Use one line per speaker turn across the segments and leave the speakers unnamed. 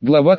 Глава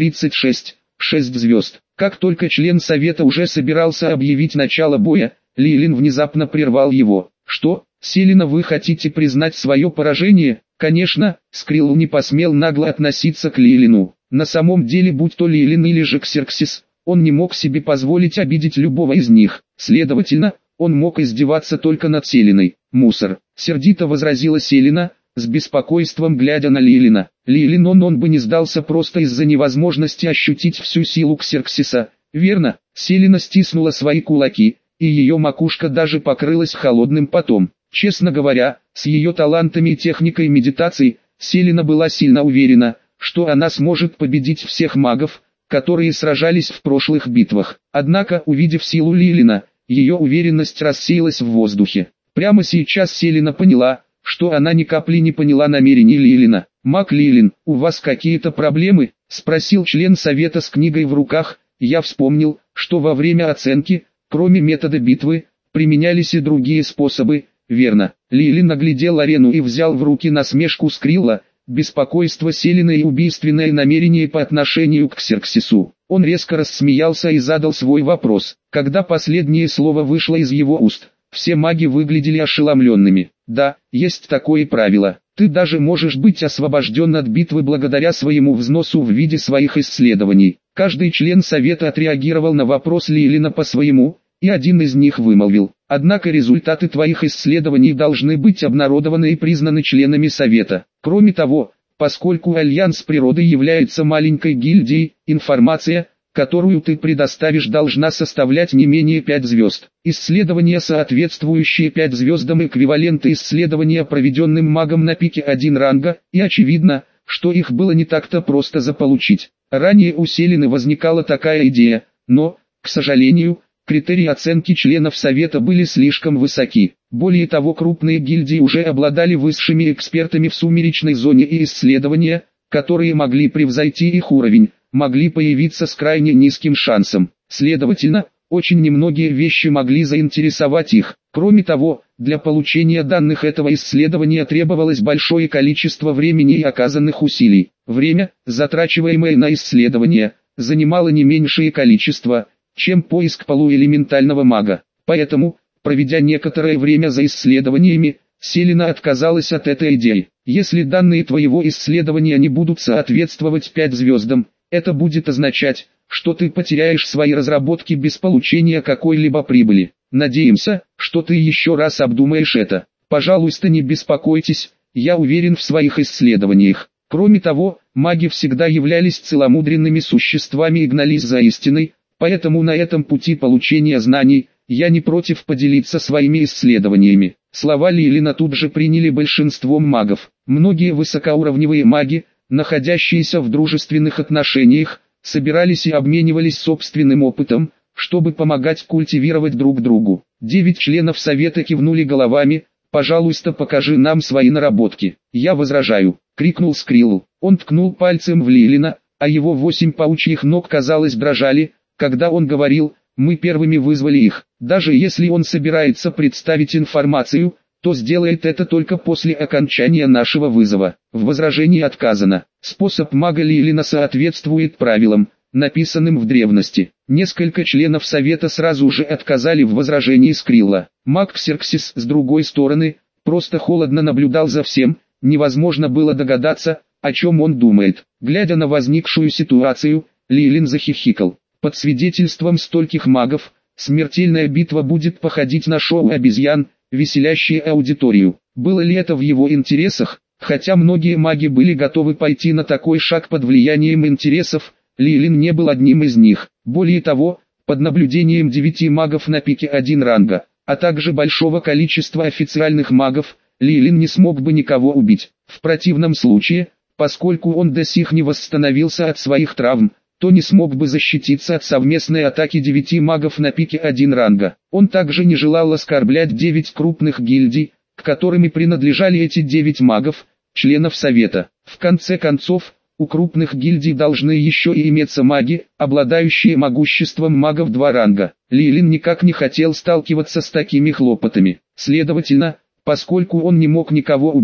336. 6 звезд. Как только член совета уже собирался объявить начало боя, Лилин внезапно прервал его. «Что, Селена, вы хотите признать свое поражение?» Конечно, Скрилл не посмел нагло относиться к Лилину. На самом деле, будь то Лилин или же Ксерксис, он не мог себе позволить обидеть любого из них. Следовательно, он мог издеваться только над Селеной. «Мусор», — сердито возразила Селена, с беспокойством глядя на Лилина. Лилин он бы не сдался просто из-за невозможности ощутить всю силу Ксерксиса. Верно, Селена стиснула свои кулаки, и ее макушка даже покрылась холодным потом. Честно говоря, с ее талантами и техникой медитации, Селена была сильно уверена, что она сможет победить всех магов, которые сражались в прошлых битвах. Однако, увидев силу Лилина, ее уверенность рассеялась в воздухе. Прямо сейчас Селена поняла, что она ни капли не поняла намерений Лилина. «Маг Лилин, у вас какие-то проблемы?» – спросил член совета с книгой в руках. «Я вспомнил, что во время оценки, кроме метода битвы, применялись и другие способы». «Верно». Лилин оглядел арену и взял в руки насмешку Скрилла, беспокойство Селены и убийственное намерение по отношению к Ксерксису. Он резко рассмеялся и задал свой вопрос. Когда последнее слово вышло из его уст, все маги выглядели ошеломленными. «Да, есть такое правило. Ты даже можешь быть освобожден от битвы благодаря своему взносу в виде своих исследований». Каждый член совета отреагировал на вопрос Лилина по-своему, и один из них вымолвил: «Однако результаты твоих исследований должны быть обнародованы и признаны членами совета. Кроме того, поскольку Альянс природы является маленькой гильдией, информация, которую ты предоставишь, должна составлять не менее 5 звезд. Исследования, соответствующие 5 звездам, эквиваленты исследования, проведенным магом на пике 1 ранга, и очевидно, что их было не так-то просто заполучить. Ранее у Селены возникала такая идея, но, к сожалению, критерии оценки членов совета были слишком высоки. Более того, крупные гильдии уже обладали высшими экспертами в сумеречной зоне, и исследования, которые могли превзойти их уровень, могли появиться с крайне низким шансом. Следовательно, очень немногие вещи могли заинтересовать их. Кроме того, для получения данных этого исследования требовалось большое количество времени и оказанных усилий. Время, затрачиваемое на исследование, занимало не меньшее количество, чем поиск полуэлементального мага. Поэтому, проведя некоторое время за исследованиями, Селена отказалась от этой идеи. Если данные твоего исследования не будут соответствовать 5 звездам, это будет означать, что ты потеряешь свои разработки без получения какой-либо прибыли. Надеемся, что ты еще раз обдумаешь это. Пожалуйста, не беспокойтесь, я уверен в своих исследованиях. Кроме того, маги всегда являлись целомудренными существами и гнались за истиной, поэтому на этом пути получения знаний, я не против поделиться своими исследованиями. Слова Лилина тут же приняли большинством магов. Многие высокоуровневые маги, находящиеся в дружественных отношениях, собирались и обменивались собственным опытом, чтобы помогать культивировать друг другу. 9 членов совета кивнули головами. «Пожалуйста, покажи нам свои наработки». «Я возражаю», — крикнул Скрилл. Он ткнул пальцем в Лилина, а его 8 паучьих ног, казалось, дрожали, когда он говорил: «Мы первыми вызвали их». Даже если он собирается представить информацию, то сделает это только после окончания нашего вызова. В возражении отказано. Способ мага Лилина соответствует правилам, написанным в древности. Несколько членов совета сразу же отказали в возражении Скрилла. Маг Ксерксис, с другой стороны, просто холодно наблюдал за всем. Невозможно было догадаться, о чем он думает. Глядя на возникшую ситуацию, Лилин захихикал. Под свидетельством стольких магов, смертельная битва будет походить на шоу обезьян, веселящие аудиторию. Было ли это в его интересах? Хотя многие маги были готовы пойти на такой шаг под влиянием интересов, Лилин не был одним из них. Более того, под наблюдением 9 магов на пике 1 ранга, а также большого количества официальных магов, Лилин не смог бы никого убить. В противном случае, поскольку он до сих не восстановился от своих травм, то не смог бы защититься от совместной атаки 9 магов на пике 1 ранга. Он также не желал оскорблять 9 крупных гильдий, к которым и принадлежали эти 9 магов, членов совета. В конце концов, у крупных гильдий должны еще и иметься маги, обладающие могуществом магов 2 ранга. Лилин никак не хотел сталкиваться с такими хлопотами. Следовательно, поскольку он не мог никого убить,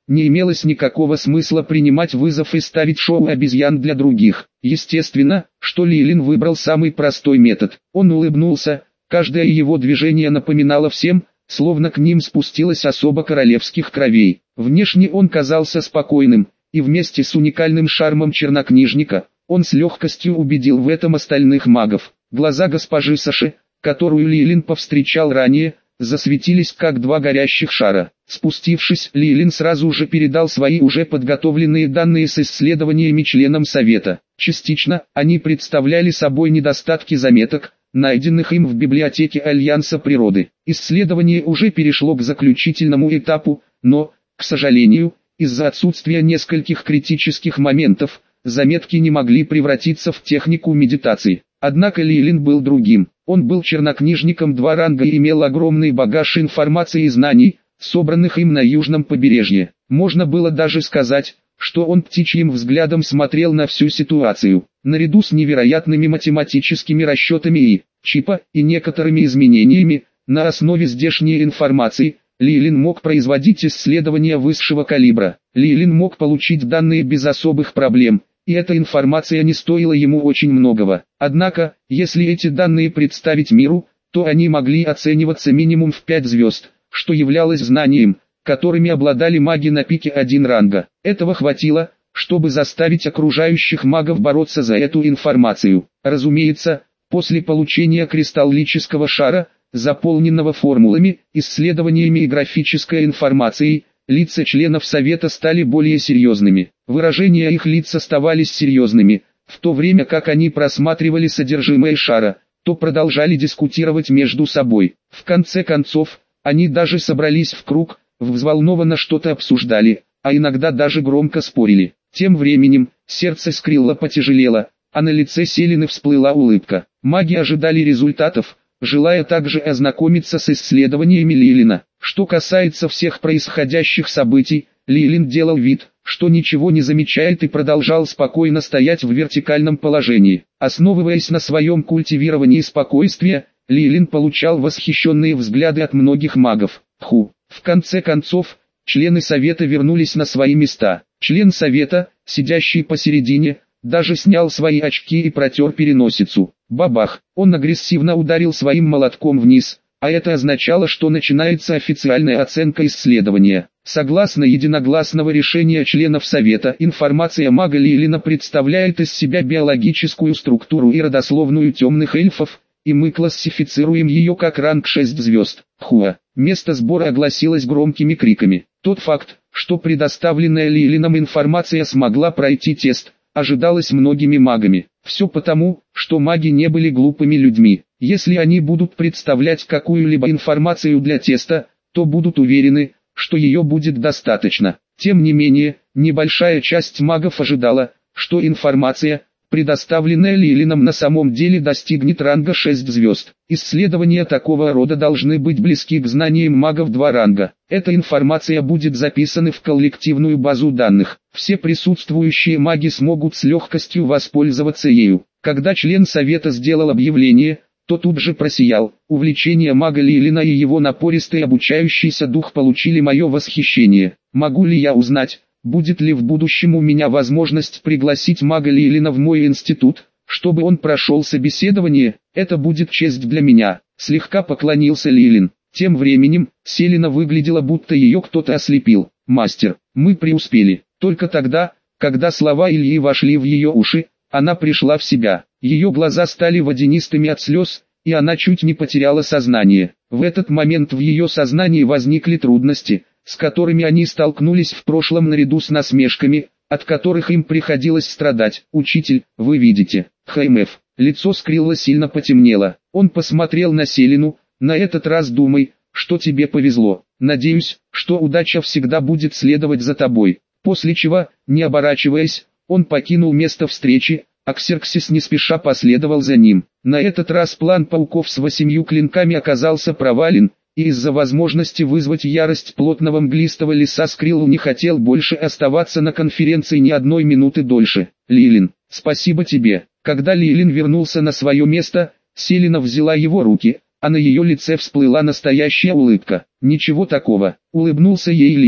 не имелось никакого смысла принимать вызов и ставить шоу обезьян для других. Естественно, что Лилин выбрал самый простой метод. Он улыбнулся, каждое его движение напоминало всем, словно к ним спустилась особа королевских кровей. Внешне он казался спокойным, и вместе с уникальным шармом чернокнижника, он с легкостью убедил в этом остальных магов. Глаза госпожи Саши, которую Лилин повстречал ранее, засветились как два горящих шара. Спустившись, Лилин сразу же передал свои уже подготовленные данные с исследованиями членам Совета. Частично, они представляли собой недостатки заметок, найденных им в библиотеке Альянса природы. Исследование уже перешло к заключительному этапу, но, к сожалению, из-за отсутствия нескольких критических моментов, заметки не могли превратиться в технику медитации. Однако Лилин был другим. Он был чернокнижником 2 ранга и имел огромный багаж информации и знаний, собранных им на южном побережье. Можно было даже сказать, что он птичьим взглядом смотрел на всю ситуацию. Наряду с невероятными математическими расчетами и чипа и некоторыми изменениями, на основе здешней информации, Лилин мог производить исследования высшего калибра. Лилин мог получить данные без особых проблем, и эта информация не стоила ему очень многого. Однако, если эти данные представить миру, то они могли оцениваться минимум в 5 звезд, что являлось знанием, которыми обладали маги на пике 1 ранга. Этого хватило, чтобы заставить окружающих магов бороться за эту информацию. Разумеется, после получения кристаллического шара, заполненного формулами, исследованиями и графической информацией, лица членов Совета стали более серьезными. Выражения их лиц оставались серьезными, в то время как они просматривали содержимое шара, то продолжали дискутировать между собой. В конце концов, они даже собрались в круг, взволнованно что-то обсуждали, а иногда даже громко спорили. Тем временем, сердце Скрилла потяжелело, а на лице Селины всплыла улыбка. Маги ожидали результатов, желая также ознакомиться с исследованиями Лилина. Что касается всех происходящих событий, Лилин делал вид, что ничего не замечает и продолжал спокойно стоять в вертикальном положении. Основываясь на своем культивировании спокойствия, Лилин получал восхищенные взгляды от многих магов. В конце концов, члены Совета вернулись на свои места. Член Совета, сидящий посередине, даже снял свои очки и протер переносицу. Бабах! Он агрессивно ударил своим молотком вниз, а это означало, что начинается официальная оценка исследования. Согласно единогласного решения членов Совета, информация мага Лилина представляет из себя биологическую структуру и родословную темных эльфов, и мы классифицируем ее как ранг 6 звезд. Место сбора огласилось громкими криками. Тот факт, что предоставленная Лилином информация смогла пройти тест, ожидалось многими магами. Все потому, что маги не были глупыми людьми. Если они будут представлять какую-либо информацию для теста, то будут уверены, что ее будет достаточно. Тем не менее, небольшая часть магов ожидала, что информация, предоставленная Лилином, на самом деле достигнет ранга 6 звезд. Исследования такого рода должны быть близки к знаниям магов 2 ранга. Эта информация будет записана в коллективную базу данных. Все присутствующие маги смогут с легкостью воспользоваться ею. Когда член Совета сделал объявление, то тут же просиял. Увлечение мага Лилина и его напористый обучающийся дух получили мое восхищение. Могу ли я узнать, будет ли в будущем у меня возможность пригласить мага Лилина в мой институт, чтобы он прошел собеседование? Это будет честь для меня. Слегка поклонился Лилин. Тем временем, Селина выглядела, будто ее кто-то ослепил. Мастер, мы преуспели. Только тогда, когда слова Ильи вошли в ее уши, она пришла в себя. Ее глаза стали водянистыми от слез, и она чуть не потеряла сознание. В этот момент в ее сознании возникли трудности, с которыми они столкнулись в прошлом наряду с насмешками, от которых им приходилось страдать. «Учитель, вы видите». ХМФ. Лицо Скрилла сильно потемнело. Он посмотрел на Селину. «На этот раз думай, что тебе повезло. Надеюсь, что удача всегда будет следовать за тобой». После чего, не оборачиваясь, он покинул место встречи, а Ксерксис не спеша последовал за ним. На этот раз план пауков с 8 клинками оказался провален, и из-за возможности вызвать ярость плотного мглистого леса Скрилл не хотел больше оставаться на конференции ни одной минуты дольше. «Лилин, спасибо тебе». Когда Лилин вернулся на свое место, Селина взяла его руки, а на ее лице всплыла настоящая улыбка. «Ничего такого», — улыбнулся ей Лилин.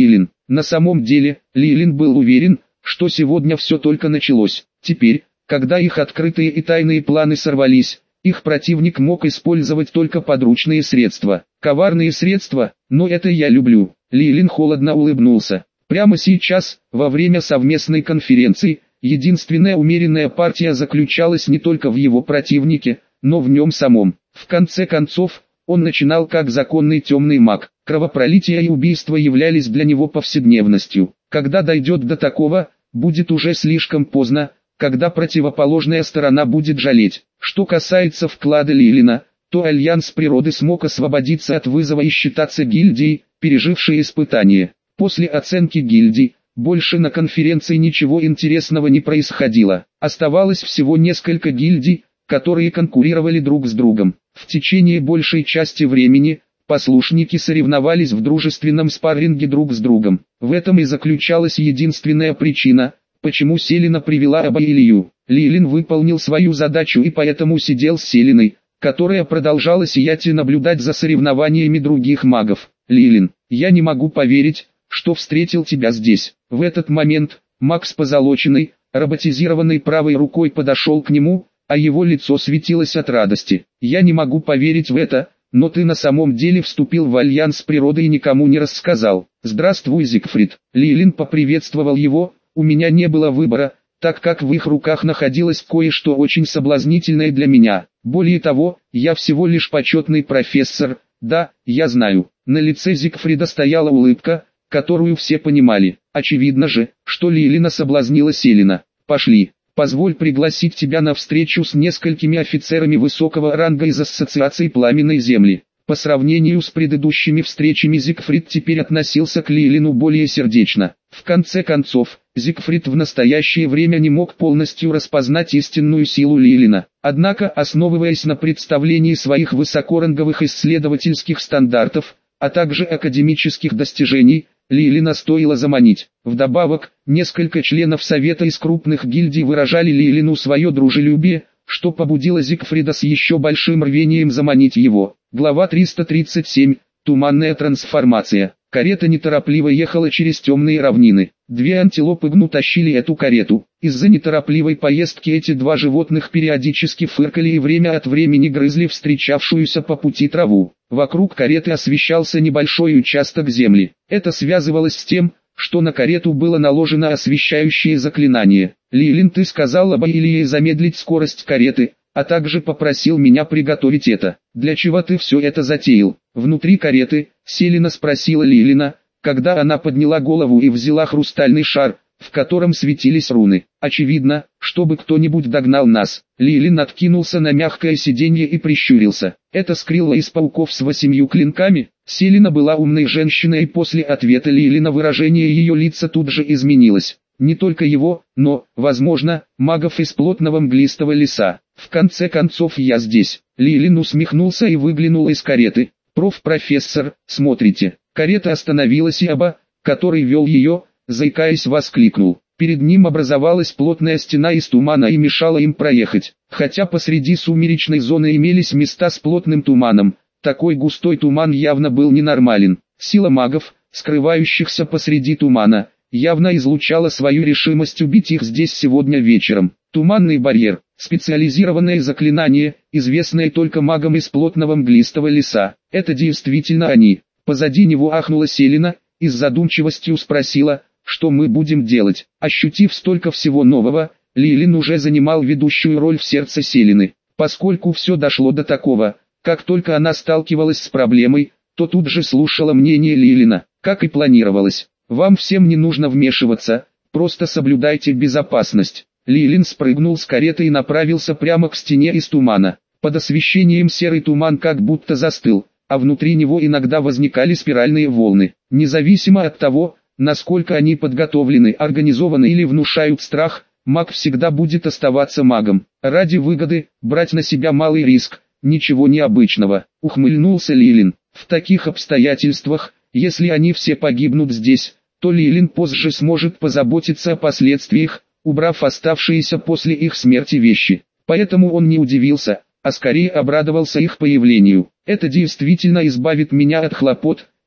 На самом деле, Лилин был уверен, что сегодня все только началось. Теперь, когда их открытые и тайные планы сорвались, их противник мог использовать только подручные средства. Коварные средства, но это я люблю. Лилин холодно улыбнулся. Прямо сейчас, во время совместной конференции, единственная умеренная партия заключалась не только в его противнике, но в нем самом. В конце концов, он начинал как законный темный маг. Кровопролитие и убийство являлись для него повседневностью. Когда дойдет до такого, будет уже слишком поздно, когда противоположная сторона будет жалеть. Что касается вклада Лилина, то Альянс Природы смог освободиться от вызова и считаться гильдией, пережившей испытание. После оценки гильдий, больше на конференции ничего интересного не происходило. Оставалось всего несколько гильдий, которые конкурировали друг с другом. В течение большей части времени, послушники соревновались в дружественном спарринге друг с другом. В этом и заключалась единственная причина, почему Селена привела Аба и Илью. Лилин выполнил свою задачу и поэтому сидел с Селеной, которая продолжала сиять и наблюдать за соревнованиями других магов. «Лилин, я не могу поверить, что встретил тебя здесь». В этот момент, маг с позолоченной, роботизированной правой рукой подошел к нему, а его лицо светилось от радости. «Я не могу поверить в это, но ты на самом деле вступил в Альянс Природы и никому не рассказал». «Здравствуй, Зигфрид». Лилин поприветствовал его. «У меня не было выбора, так как в их руках находилось кое-что очень соблазнительное для меня. Более того, я всего лишь почетный профессор». «Да, я знаю». На лице Зигфрида стояла улыбка, которую все понимали. Очевидно же, что Лилина соблазнила Селена. «Пошли. Позволь пригласить тебя на встречу с несколькими офицерами высокого ранга из Ассоциации Пламенной Земли». По сравнению с предыдущими встречами Зигфрид теперь относился к Лилину более сердечно. В конце концов, Зигфрид в настоящее время не мог полностью распознать истинную силу Лилина. Однако, основываясь на представлении своих высокоранговых исследовательских стандартов, а также академических достижений, Лилина стоило заманить. Вдобавок, несколько членов Совета из крупных гильдий выражали Лилину свое дружелюбие, что побудило Зигфрида с еще большим рвением заманить его. Глава 337. Туманная трансформация. Карета неторопливо ехала через темные равнины. Две антилопы гну тащили эту карету. Из-за неторопливой поездки эти два животных периодически фыркали и время от времени грызли встречавшуюся по пути траву. Вокруг кареты освещался небольшой участок земли. Это связывалось с тем, что на карету было наложено освещающее заклинание. «Лилин, ты сказал об Илии замедлить скорость кареты, а также попросил меня приготовить это. Для чего ты все это затеял?» Внутри кареты, Селена спросила Лилина, когда она подняла голову и взяла хрустальный шар, в котором светились руны. «Очевидно, чтобы кто-нибудь догнал нас». Лилин откинулся на мягкое сиденье и прищурился. «Это скрилла из пауков с 8 клинками?» Селена была умной женщиной, и после ответа Лилина выражение ее лица тут же изменилось. Не только его, но, возможно, магов из плотного мглистого леса. «В конце концов я здесь». Лилин усмехнулся и выглянул из кареты. «Профессор, смотрите». Карета остановилась, и Аба, который вел ее, заикаясь, воскликнул. Перед ним образовалась плотная стена из тумана и мешала им проехать. Хотя посреди сумеречной зоны имелись места с плотным туманом, такой густой туман явно был ненормален. Сила магов, скрывающихся посреди тумана, явно излучала свою решимость убить их здесь сегодня вечером. Туманный барьер, специализированное заклинание, известное только магам из плотного мглистого леса. Это действительно они. Позади него ахнула Селена и с задумчивостью спросила, что мы будем делать. Ощутив столько всего нового, Лилин уже занимал ведущую роль в сердце Селены. Поскольку все дошло до такого, как только она сталкивалась с проблемой, то тут же слушала мнение Лилина, как и планировалось. «Вам всем не нужно вмешиваться, просто соблюдайте безопасность». Лилин спрыгнул с кареты и направился прямо к стене из тумана. Под освещением серый туман как будто застыл, а внутри него иногда возникали спиральные волны. Независимо от того, насколько они подготовлены, организованы или внушают страх, маг всегда будет оставаться магом. Ради выгоды, брать на себя малый риск, ничего необычного. Ухмыльнулся Лилин. В таких обстоятельствах, если они все погибнут здесь, то Лилин позже сможет позаботиться о последствиях, убрав оставшиеся после их смерти вещи. Поэтому он не удивился, а скорее обрадовался их появлению. «Это действительно избавит меня от хлопот,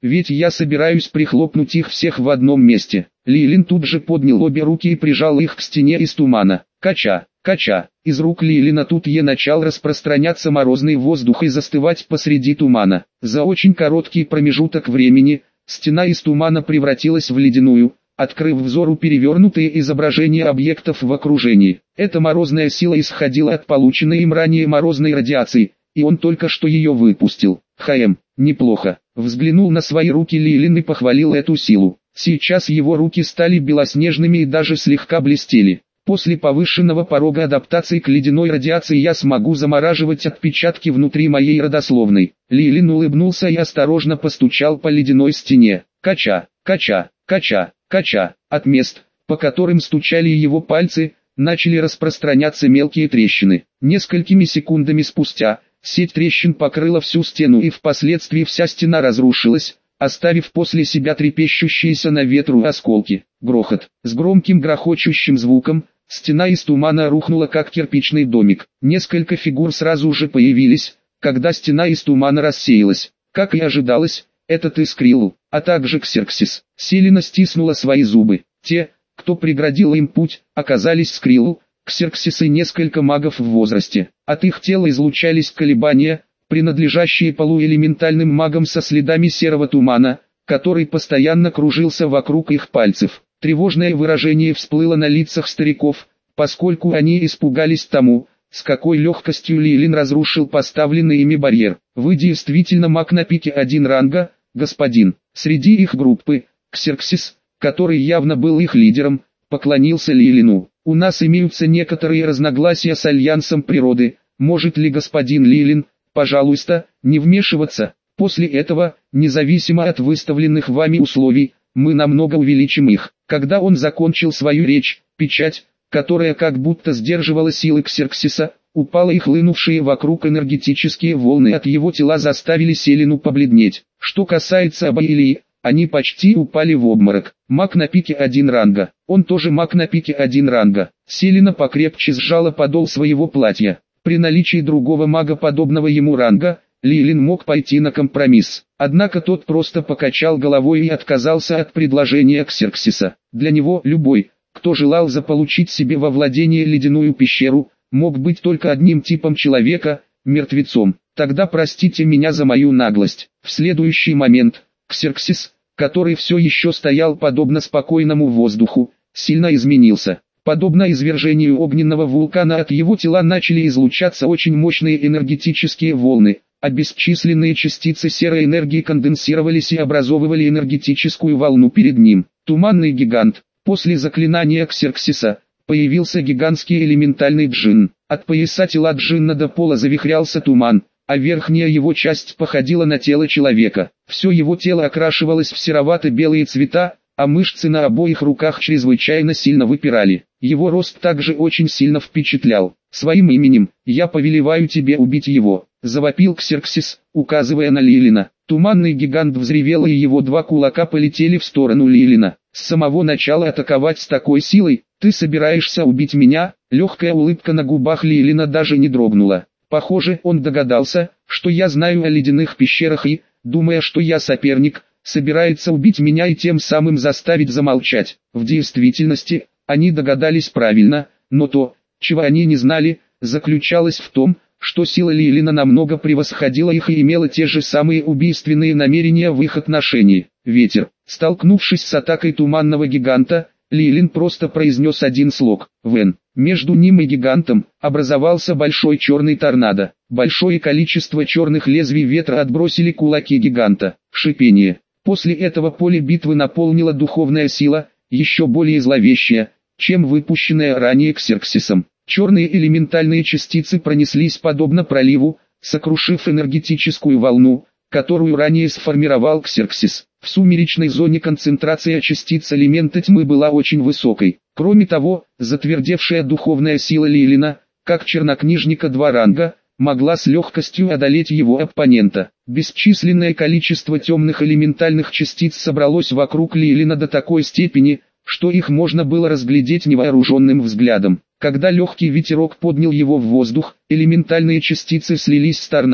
ведь я собираюсь прихлопнуть их всех в одном месте. Лилин тут же поднял обе руки и прижал их к стене из тумана. Кача, кача. Из рук Лилина тут начал распространяться морозный воздух и застывать посреди тумана. За очень короткий промежуток времени стена из тумана превратилась в ледяную, открыв взору перевернутые изображения объектов в окружении. Эта морозная сила исходила от полученной им ранее морозной радиации, и он только что ее выпустил. Неплохо. Взглянул на свои руки Лилин и похвалил эту силу. Сейчас его руки стали белоснежными и даже слегка блестели. После повышенного порога адаптации к ледяной радиации я смогу замораживать отпечатки внутри моей родословной. Лилин улыбнулся и осторожно постучал по ледяной стене. Кача, кача, кача, кача. От мест, по которым стучали его пальцы, начали распространяться мелкие трещины. Несколькими секундами спустя, сеть трещин покрыла всю стену и впоследствии вся стена разрушилась, оставив после себя трепещущиеся на ветру осколки. Грохот. С громким грохочущим звуком, стена из тумана рухнула как кирпичный домик. Несколько фигур сразу же появились, когда стена из тумана рассеялась. Как и ожидалось, этот Искрилл, а также Ксерксис. Селена стиснула свои зубы. Те, кто преградил им путь, оказались Скрилл, Ксерксис и несколько магов в возрасте. От их тела излучались колебания, принадлежащие полуэлементальным магам со следами серого тумана, который постоянно кружился вокруг их пальцев. Тревожное выражение всплыло на лицах стариков, поскольку они испугались тому, с какой легкостью Лилин разрушил поставленный ими барьер. Вы действительно маг на пике 1 ранга, господин. Среди их группы, Ксерксис, который явно был их лидером, поклонился Лилину. У нас имеются некоторые разногласия с Альянсом Природы, может ли господин Лилин, пожалуйста, не вмешиваться? После этого, независимо от выставленных вами условий, мы намного увеличим их. Когда он закончил свою речь, печать, которая как будто сдерживала силы Ксерксиса, упала и хлынувшие вокруг энергетические волны от его тела заставили Селену побледнеть. Что касается Аба и Ильи, они почти упали в обморок. Маг на пике 1 ранга. Он тоже маг на пике 1 ранга. Селена покрепче сжала подол своего платья. При наличии другого мага подобного ему ранга, Лилин мог пойти на компромисс. Однако тот просто покачал головой и отказался от предложения Ксерксиса. Для него любой, кто желал заполучить себе во владение ледяную пещеру, мог быть только одним типом человека – мертвецом. Тогда простите меня за мою наглость. В следующий момент, Ксерксис, который все еще стоял подобно спокойному воздуху, сильно изменился. Подобно извержению огненного вулкана от его тела начали излучаться очень мощные энергетические волны, а бесчисленные частицы серой энергии конденсировались и образовывали энергетическую волну перед ним. Туманный гигант. После заклинания Ксерксиса, появился гигантский элементальный джинн. От пояса тела джинна до пола завихрялся туман, а верхняя его часть походила на тело человека. Все его тело окрашивалось в серовато-белые цвета, а мышцы на обоих руках чрезвычайно сильно выпирали. Его рост также очень сильно впечатлял. «Своим именем, я повелеваю тебе убить его», — завопил Ксерксис, указывая на Лилина. Туманный гигант взревел, и его 2 кулака полетели в сторону Лилина. «С самого начала атаковать с такой силой? Ты собираешься убить меня?» Легкая улыбка на губах Лилина даже не дрогнула. Похоже, он догадался, что я знаю о ледяных пещерах и, думая, что я соперник, собирается убить меня и тем самым заставить замолчать. В действительности, они догадались правильно, но то, чего они не знали, заключалось в том, что сила Лилина намного превосходила их и имела те же самые убийственные намерения в их отношении. Ветер. Столкнувшись с атакой туманного гиганта, Лилин просто произнес один слог «Вен». Между ним и гигантом образовался большой черный торнадо. Большое количество черных лезвий ветра отбросили кулаки гиганта. Шипение. После этого поле битвы наполнила духовная сила, еще более зловещая, чем выпущенная ранее Ксерксисом. Черные элементальные частицы пронеслись подобно проливу, сокрушив энергетическую волну, которую ранее сформировал Ксерксис. В сумеречной зоне концентрация частиц элемента тьмы была очень высокой. Кроме того, затвердевшая духовная сила Лилина, как чернокнижника 2 ранга, могла с легкостью одолеть его оппонента. Бесчисленное количество темных элементальных частиц собралось вокруг Лилина до такой степени, что их можно было разглядеть невооруженным взглядом. Когда легкий ветерок поднял его в воздух, элементальные частицы слились с торнадо.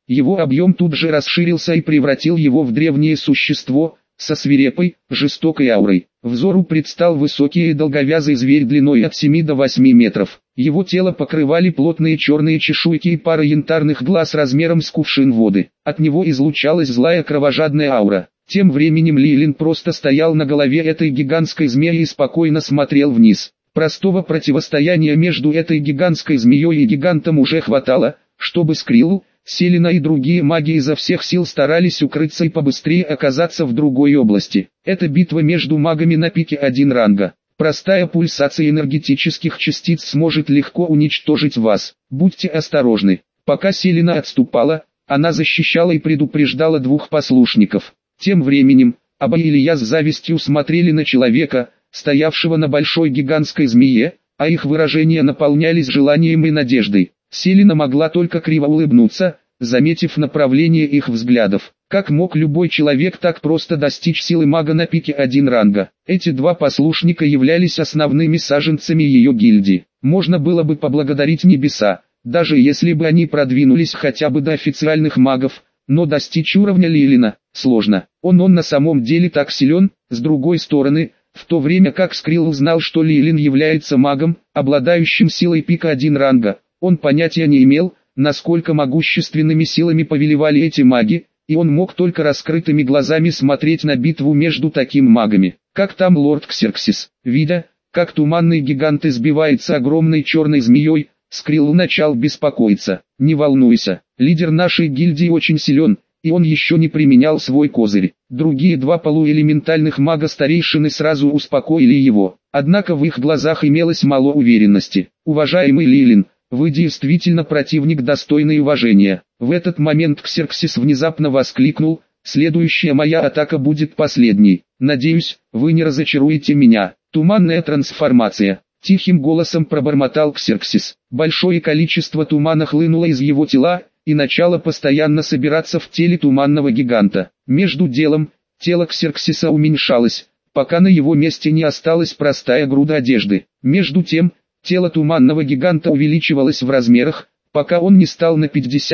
его объем тут же расширился и превратил его в древнее существо, со свирепой, жестокой аурой. Взору предстал высокий и долговязый зверь длиной от 7 до 8 метров. Его тело покрывали плотные черные чешуйки и пара янтарных глаз размером с кувшин воды. От него излучалась злая кровожадная аура. Тем временем Лилин просто стоял на голове этой гигантской змеи и спокойно смотрел вниз. Простого противостояния между этой гигантской змеей и гигантом уже хватало, чтобы Скрилл, Селена и другие маги изо всех сил старались укрыться и побыстрее оказаться в другой области. Это битва между магами на пике 1 ранга. Простая пульсация энергетических частиц сможет легко уничтожить вас. Будьте осторожны. Пока Селена отступала, она защищала и предупреждала 2 послушников. Тем временем, Аба и Илья с завистью смотрели на человека, стоявшего на большой гигантской змее, а их выражения наполнялись желанием и надеждой. Селена могла только криво улыбнуться, заметив направление их взглядов. Как мог любой человек так просто достичь силы мага на пике 1 ранга? Эти 2 послушника являлись основными саженцами ее гильдии. Можно было бы поблагодарить небеса, даже если бы они продвинулись хотя бы до официальных магов, но достичь уровня Лилина сложно. Он на самом деле так силен. С другой стороны, в то время как Скрилл узнал, что Лилин является магом, обладающим силой пика 1 ранга, он понятия не имел, насколько могущественными силами повелевали эти маги, и он мог только раскрытыми глазами смотреть на битву между такими магами. Как там лорд Ксерксис? Видя, как туманный гигант избивается огромной черной змеей, Скрилл начал беспокоиться. «Не волнуйся, лидер нашей гильдии очень силен, и он еще не применял свой козырь». Другие 2 полуэлементальных мага-старейшины сразу успокоили его, однако в их глазах имелось мало уверенности. «Уважаемый Лилин, вы действительно противник, достойный уважения». В этот момент Ксерксис внезапно воскликнул: «Следующая моя атака будет последней. Надеюсь, вы не разочаруете меня». «Туманная трансформация», — тихим голосом пробормотал Ксерксис. Большое количество тумана хлынуло из его тела и начало постоянно собираться в теле туманного гиганта. Между делом, тело Ксерксиса уменьшалось, пока на его месте не осталась простая груда одежды. Между тем, тело туманного гиганта увеличивалось в размерах, пока он не стал на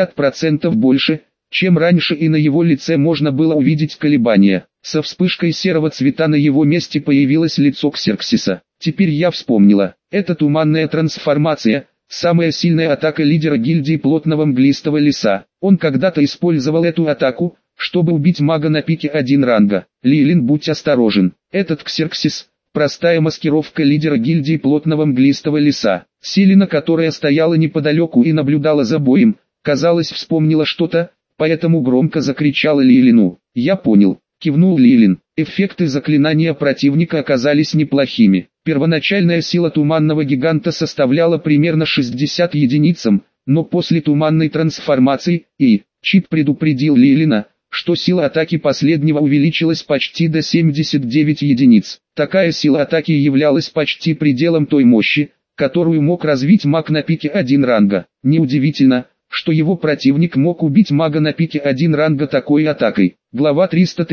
50% больше, чем раньше, и на его лице можно было увидеть колебания. Со вспышкой серого цвета на его месте появилось лицо Ксерксиса. «Теперь я вспомнила. Это туманная трансформация, самая сильная атака лидера гильдии плотного мглистого леса. Он когда-то использовал эту атаку, чтобы убить мага на пике 1 ранга. Лилин, будь осторожен. Этот Ксерксис — простая маскировка лидера гильдии плотного мглистого леса». Селена, которая стояла неподалеку и наблюдала за боем, казалось, вспомнила что-то, поэтому громко закричала Лилину. «Я понял», — кивнул Лилин. Эффекты заклинания противника оказались неплохими. Первоначальная сила туманного гиганта составляла примерно 60 единицам, но после туманной трансформации Чип предупредил Лилина, что сила атаки последнего увеличилась почти до 79 единиц. Такая сила атаки являлась почти пределом той мощи, которую мог развить маг на пике 1 ранга. Неудивительно, что его противник мог убить мага на пике 1 ранга такой атакой. Глава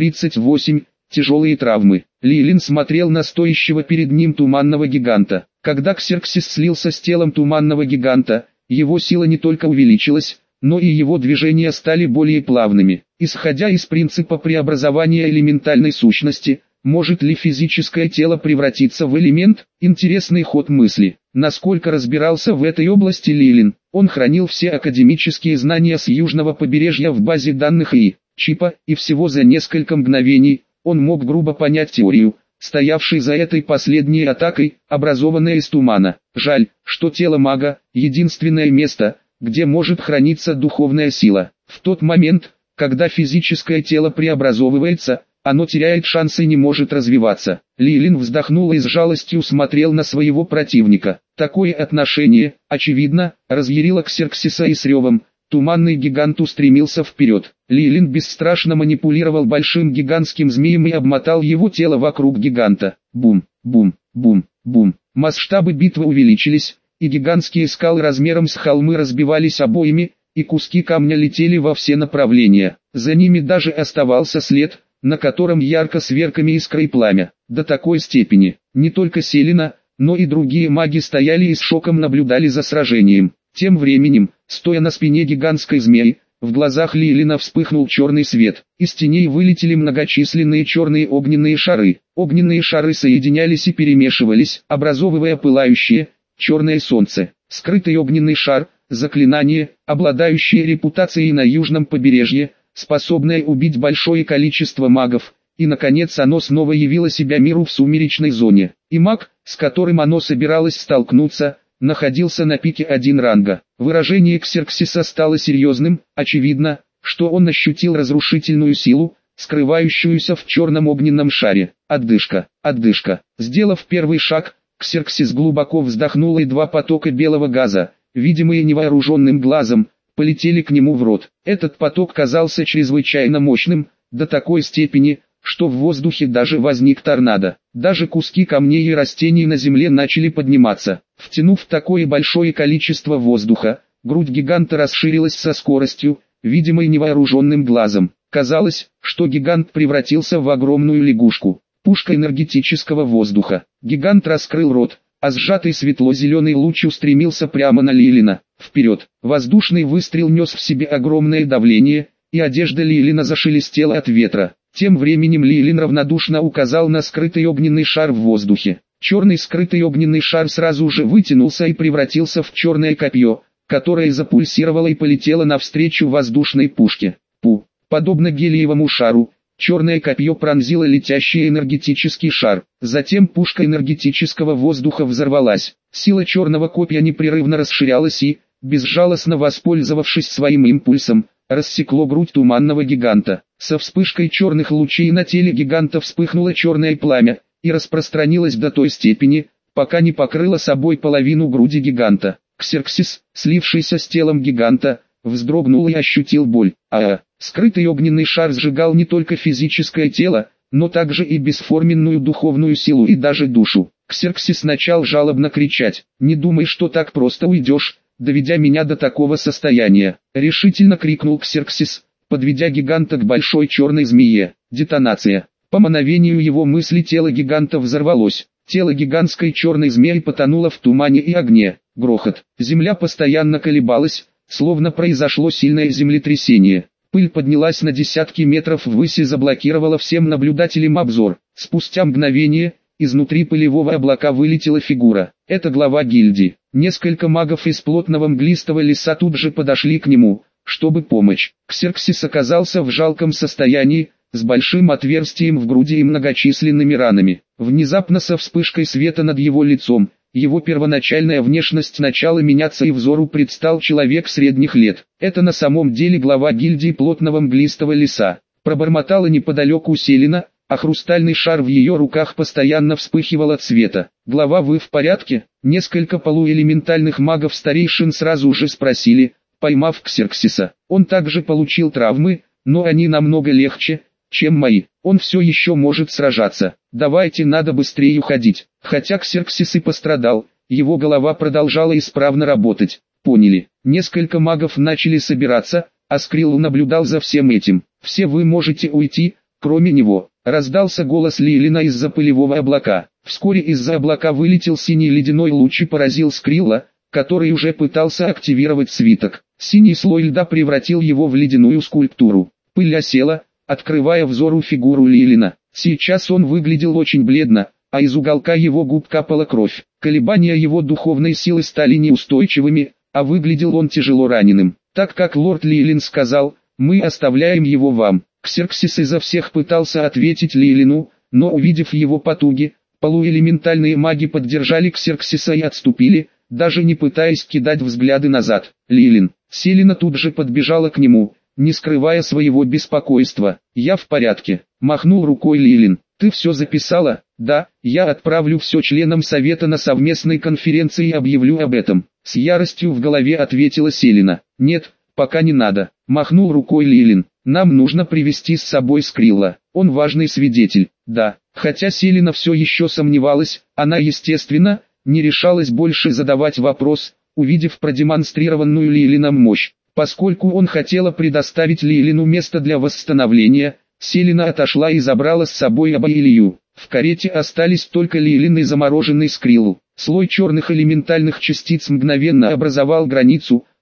338. Тяжелые травмы. Лилин смотрел на стоящего перед ним туманного гиганта. Когда Ксерксис слился с телом туманного гиганта, его сила не только увеличилась, но и его движения стали более плавными. Исходя из принципа преобразования элементальной сущности, может ли физическое тело превратиться в элемент? Интересный ход мысли. Насколько разбирался в этой области Лилин, он хранил все академические знания с южного побережья в базе данных Чипа, и всего за несколько мгновений он мог грубо понять теорию, стоявшей за этой последней атакой, образованной из тумана. Жаль, что тело мага — единственное место, где может храниться духовная сила. В тот момент, когда физическое тело преобразовывается, оно теряет шансы и не может развиваться. Лилин вздохнул и с жалостью смотрел на своего противника. Такое отношение, очевидно, разъярило Ксерксиса, и с ревом туманный гигант устремился вперед. Лилин бесстрашно манипулировал большим гигантским змеем и обмотал его тело вокруг гиганта. Бум, бум, бум, бум. Масштабы битвы увеличились, и гигантские скалы размером с холмы разбивались обоими, и куски камня летели во все направления. За ними даже оставался след, на котором ярко сверками искры и пламя. До такой степени, не только Селена, но и другие маги стояли и с шоком наблюдали за сражением. Тем временем, стоя на спине гигантской змеи, В глазах Лилина вспыхнул черный свет. Из теней вылетели многочисленные черные огненные шары. Огненные шары соединялись и перемешивались, образовывая пылающее, черное солнце. Скрытый огненный шар, заклинание, обладающее репутацией на южном побережье, способное убить большое количество магов. И наконец оно снова явило себя миру в сумеречной зоне. И маг, с которым оно собиралось столкнуться, находился на пике 1 ранга. Выражение Ксерксиса стало серьезным, очевидно, что он ощутил разрушительную силу, скрывающуюся в черном огненном шаре. Отдышка, отдышка. Сделав первый шаг, Ксерксис глубоко вздохнул, и 2 потока белого газа, видимые невооруженным глазом, полетели к нему в рот. Этот поток казался чрезвычайно мощным, до такой степени, что в воздухе даже возник торнадо. Даже куски камней и растений на земле начали подниматься. Втянув такое большое количество воздуха, грудь гиганта расширилась со скоростью, видимой невооруженным глазом. Казалось, что гигант превратился в огромную лягушку. Пушка энергетического воздуха. Гигант раскрыл рот, а сжатый светло-зеленый луч устремился прямо на Лилина. Вперед! Воздушный выстрел нес в себе огромное давление, и одежда Лилина зашелестела от ветра. Тем временем Лилин равнодушно указал на скрытый огненный шар в воздухе. Черный скрытый огненный шар сразу же вытянулся и превратился в черное копье, которое запульсировало и полетело навстречу воздушной пушке. Пу! Подобно гелиевому шару, черное копье пронзило летящий энергетический шар. Затем пушка энергетического воздуха взорвалась. Сила черного копья непрерывно расширялась и, безжалостно воспользовавшись своим импульсом, рассекло грудь туманного гиганта. Со вспышкой черных лучей на теле гиганта вспыхнуло черное пламя, и распространилось до той степени, пока не покрыло собой половину груди гиганта. Ксерксис, слившийся с телом гиганта, вздрогнул и ощутил боль. Скрытый огненный шар сжигал не только физическое тело, но также и бесформенную духовную силу и даже душу. Ксерксис начал жалобно кричать: «Не думай, что так просто уйдешь, доведя меня до такого состояния!» Решительно крикнул Ксерксис, подведя гиганта к большой черной змее. Детонация. По мановению его мысли тело гиганта взорвалось. Тело гигантской черной змеи потонуло в тумане и огне. Грохот. Земля постоянно колебалась, словно произошло сильное землетрясение. Пыль поднялась на десятки метров ввысь и заблокировала всем наблюдателям обзор. Спустя мгновение, изнутри пылевого облака вылетела фигура. Это глава гильдии. Несколько магов из плотного мглистого леса тут же подошли к нему, чтобы помочь. Ксерксис оказался в жалком состоянии, с большим отверстием в груди и многочисленными ранами. Внезапно со вспышкой света над его лицом, его первоначальная внешность начала меняться, и взору предстал человек средних лет. Это на самом деле глава гильдии плотного мглистого леса. Пробормотала неподалеку Селина, а хрустальный шар в ее руках постоянно вспыхивал от света. «Глава, вы в порядке?» Несколько полуэлементальных магов-старейшин сразу же спросили, поймав Ксерксиса. Он также получил травмы, но они намного легче, чем мои. Он все еще может сражаться. Давайте, надо быстрее уходить. Хотя Ксерксис и пострадал, его голова продолжала исправно работать. Поняли. Несколько магов начали собираться, а Скрилл наблюдал за всем этим. Все вы можете уйти, кроме него. Раздался голос Лилина из-за пылевого облака. Вскоре из-за облака вылетел синий ледяной луч и поразил Скрилла, который уже пытался активировать свиток. Синий слой льда превратил его в ледяную скульптуру. Пыль осела, открывая взору фигуру Лилина. Сейчас он выглядел очень бледно, а из уголка его губ капала кровь. Колебания его духовной силы стали неустойчивыми, а выглядел он тяжело раненым. Так как лорд Лилин сказал, мы оставляем его вам. Ксерксис изо всех пытался ответить Лилину, но увидев его потуги, полуэлементальные маги поддержали Ксерксиса и отступили, даже не пытаясь кидать взгляды назад. Лилин. Селина тут же подбежала к нему, не скрывая своего беспокойства. «Я в порядке», — махнул рукой Лилин. «Ты все записала?» «Да, я отправлю все членам совета на совместной конференции и объявлю об этом», — с яростью в голове ответила Селина. «Нет, пока не надо», — махнул рукой Лилин. «Нам нужно привести с собой Скрилла, он важный свидетель». «Да». Хотя Селина все еще сомневалась, она, естественно, не решалась больше задавать вопрос, увидев продемонстрированную Лилином мощь. Поскольку он хотела предоставить Лилину место для восстановления, Селина отошла и забрала с собой Аба-Илью. В карете остались только Лилин и замороженный Скрилл. Слой черных элементальных частиц мгновенно образовал границу,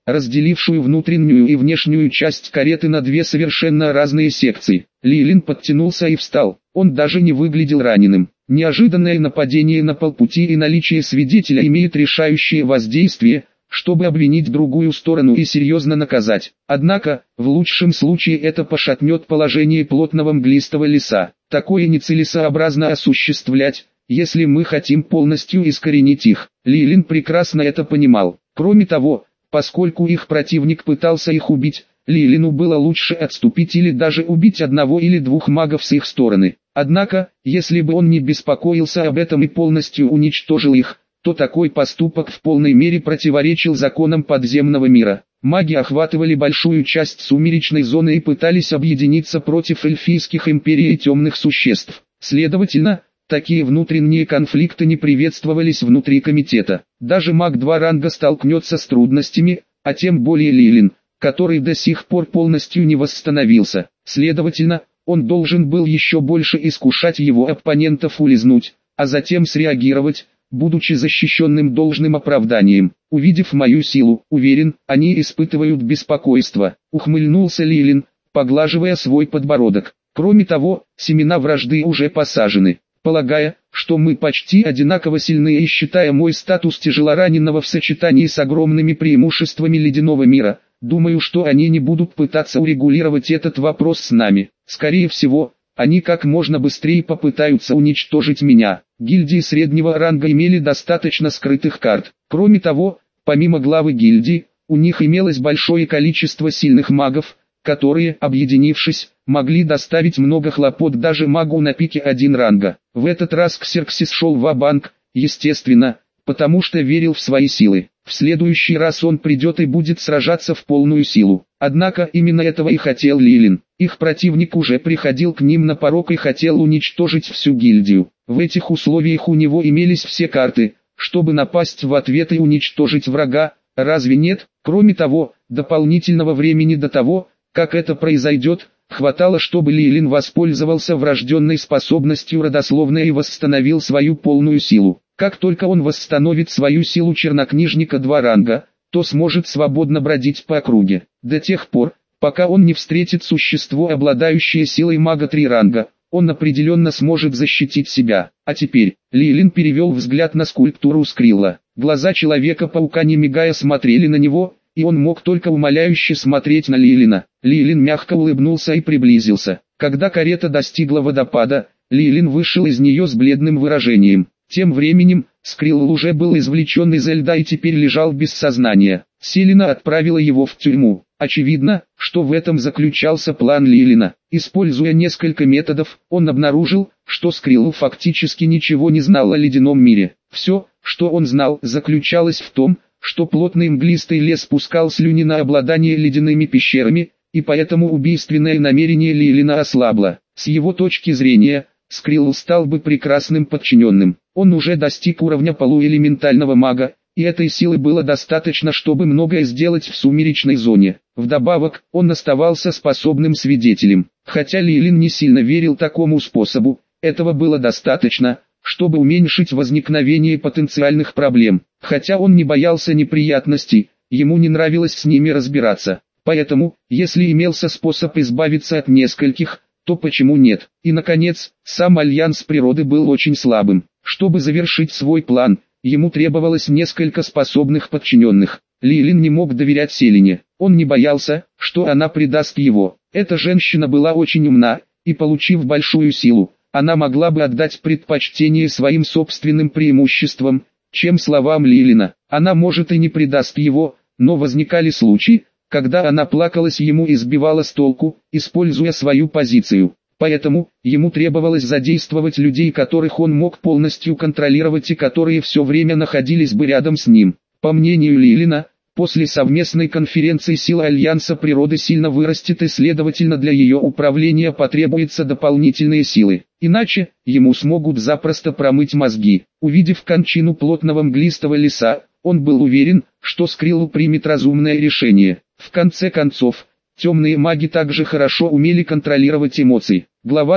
разделившую внутреннюю и внешнюю часть кареты на две совершенно разные секции. Лилин подтянулся и встал. Он даже не выглядел раненым. Неожиданное нападение на полпути и наличие свидетеля имеет решающее воздействие, чтобы обвинить другую сторону и серьезно наказать. Однако, в лучшем случае это пошатнет положение плотного мглистого леса. Такое нецелесообразно осуществлять, если мы хотим полностью искоренить их. Лилин прекрасно это понимал. Кроме того, поскольку их противник пытался их убить, Лилину было лучше отступить или даже убить одного или двух магов с их стороны. Однако, если бы он не беспокоился об этом и полностью уничтожил их, то такой поступок в полной мере противоречил законам подземного мира. Маги охватывали большую часть сумеречной зоны и пытались объединиться против эльфийских империй и темных существ. Следовательно, такие внутренние конфликты не приветствовались внутри комитета. Даже маг 2 ранга столкнется с трудностями, а тем более Лилин, который до сих пор полностью не восстановился. Следовательно, он должен был еще больше искушать его оппонентов улизнуть, а затем среагировать, будучи защищенным должным оправданием. Увидев мою силу, уверен, они испытывают беспокойство. Ухмыльнулся Лилин, поглаживая свой подбородок. Кроме того, семена вражды уже посажены. Полагая, что мы почти одинаково сильны и считая мой статус тяжелораненого в сочетании с огромными преимуществами ледяного мира, думаю, что они не будут пытаться урегулировать этот вопрос с нами. Скорее всего, они как можно быстрее попытаются уничтожить меня. Гильдии среднего ранга имели достаточно скрытых карт. Кроме того, помимо главы гильдии, у них имелось большое количество сильных магов, которые, объединившись, могли доставить много хлопот даже магу на пике 1 ранга. В этот раз Ксерксис шел ва-банк, естественно, потому что верил в свои силы. В следующий раз он придет и будет сражаться в полную силу. Однако именно этого и хотел Лилин. Их противник уже приходил к ним на порог и хотел уничтожить всю гильдию. В этих условиях у него имелись все карты, чтобы напасть в ответ и уничтожить врага, разве нет? Кроме того, дополнительного времени до того, как это произойдет, хватало, чтобы Лилин воспользовался врожденной способностью родословной и восстановил свою полную силу. Как только он восстановит свою силу чернокнижника 2 ранга, то сможет свободно бродить по округе. До тех пор, пока он не встретит существо, обладающее силой мага 3 ранга, он определенно сможет защитить себя. А теперь, Лилин перевел взгляд на скульптуру Скрилла. Глаза Человека-паука не мигая смотрели на него, и он мог только умоляюще смотреть на Лилина. Лилин мягко улыбнулся и приблизился. Когда карета достигла водопада, Лилин вышел из нее с бледным выражением. Тем временем, Скрилл уже был извлечен из льда и теперь лежал без сознания. Селена отправила его в тюрьму. Очевидно, что в этом заключался план Лилина. Используя несколько методов, он обнаружил, что Скрилл фактически ничего не знал о ледяном мире. Все, что он знал, заключалось в том, что плотный мглистый лес пускал слюни на обладание ледяными пещерами, и поэтому убийственное намерение Лилина ослабло. С его точки зрения, Скрилл стал бы прекрасным подчиненным. Он уже достиг уровня полуэлементального мага, и этой силы было достаточно, чтобы многое сделать в сумеречной зоне. Вдобавок, он оставался способным свидетелем. Хотя Лилин не сильно верил такому способу, этого было достаточно, чтобы уменьшить возникновение потенциальных проблем. Хотя он не боялся неприятностей, ему не нравилось с ними разбираться. Поэтому, если имелся способ избавиться от нескольких, то почему нет? И наконец, сам альянс природы был очень слабым. Чтобы завершить свой план, ему требовалось несколько способных подчиненных. Лилин не мог доверять Селене. Он не боялся, что она предаст его. Эта женщина была очень умна, и получив большую силу, она могла бы отдать предпочтение своим собственным преимуществам, чем словам Лилина. Она может и не предаст его, но возникали случаи, когда она плакалась ему и сбивала с толку, используя свою позицию. Поэтому, ему требовалось задействовать людей, которых он мог полностью контролировать и которые все время находились бы рядом с ним. По мнению Лилина, после совместной конференции сила Альянса природы сильно вырастет и следовательно для ее управления потребуются дополнительные силы. Иначе, ему смогут запросто промыть мозги. Увидев кончину плотного мглистого леса, он был уверен, что Скрилл примет разумное решение. В конце концов, темные маги также хорошо умели контролировать эмоции. Глава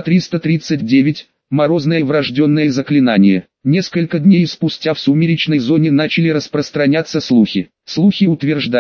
339. Морозное врожденное заклинание. Несколько дней спустя в сумеречной зоне начали распространяться слухи. Слухи утверждали,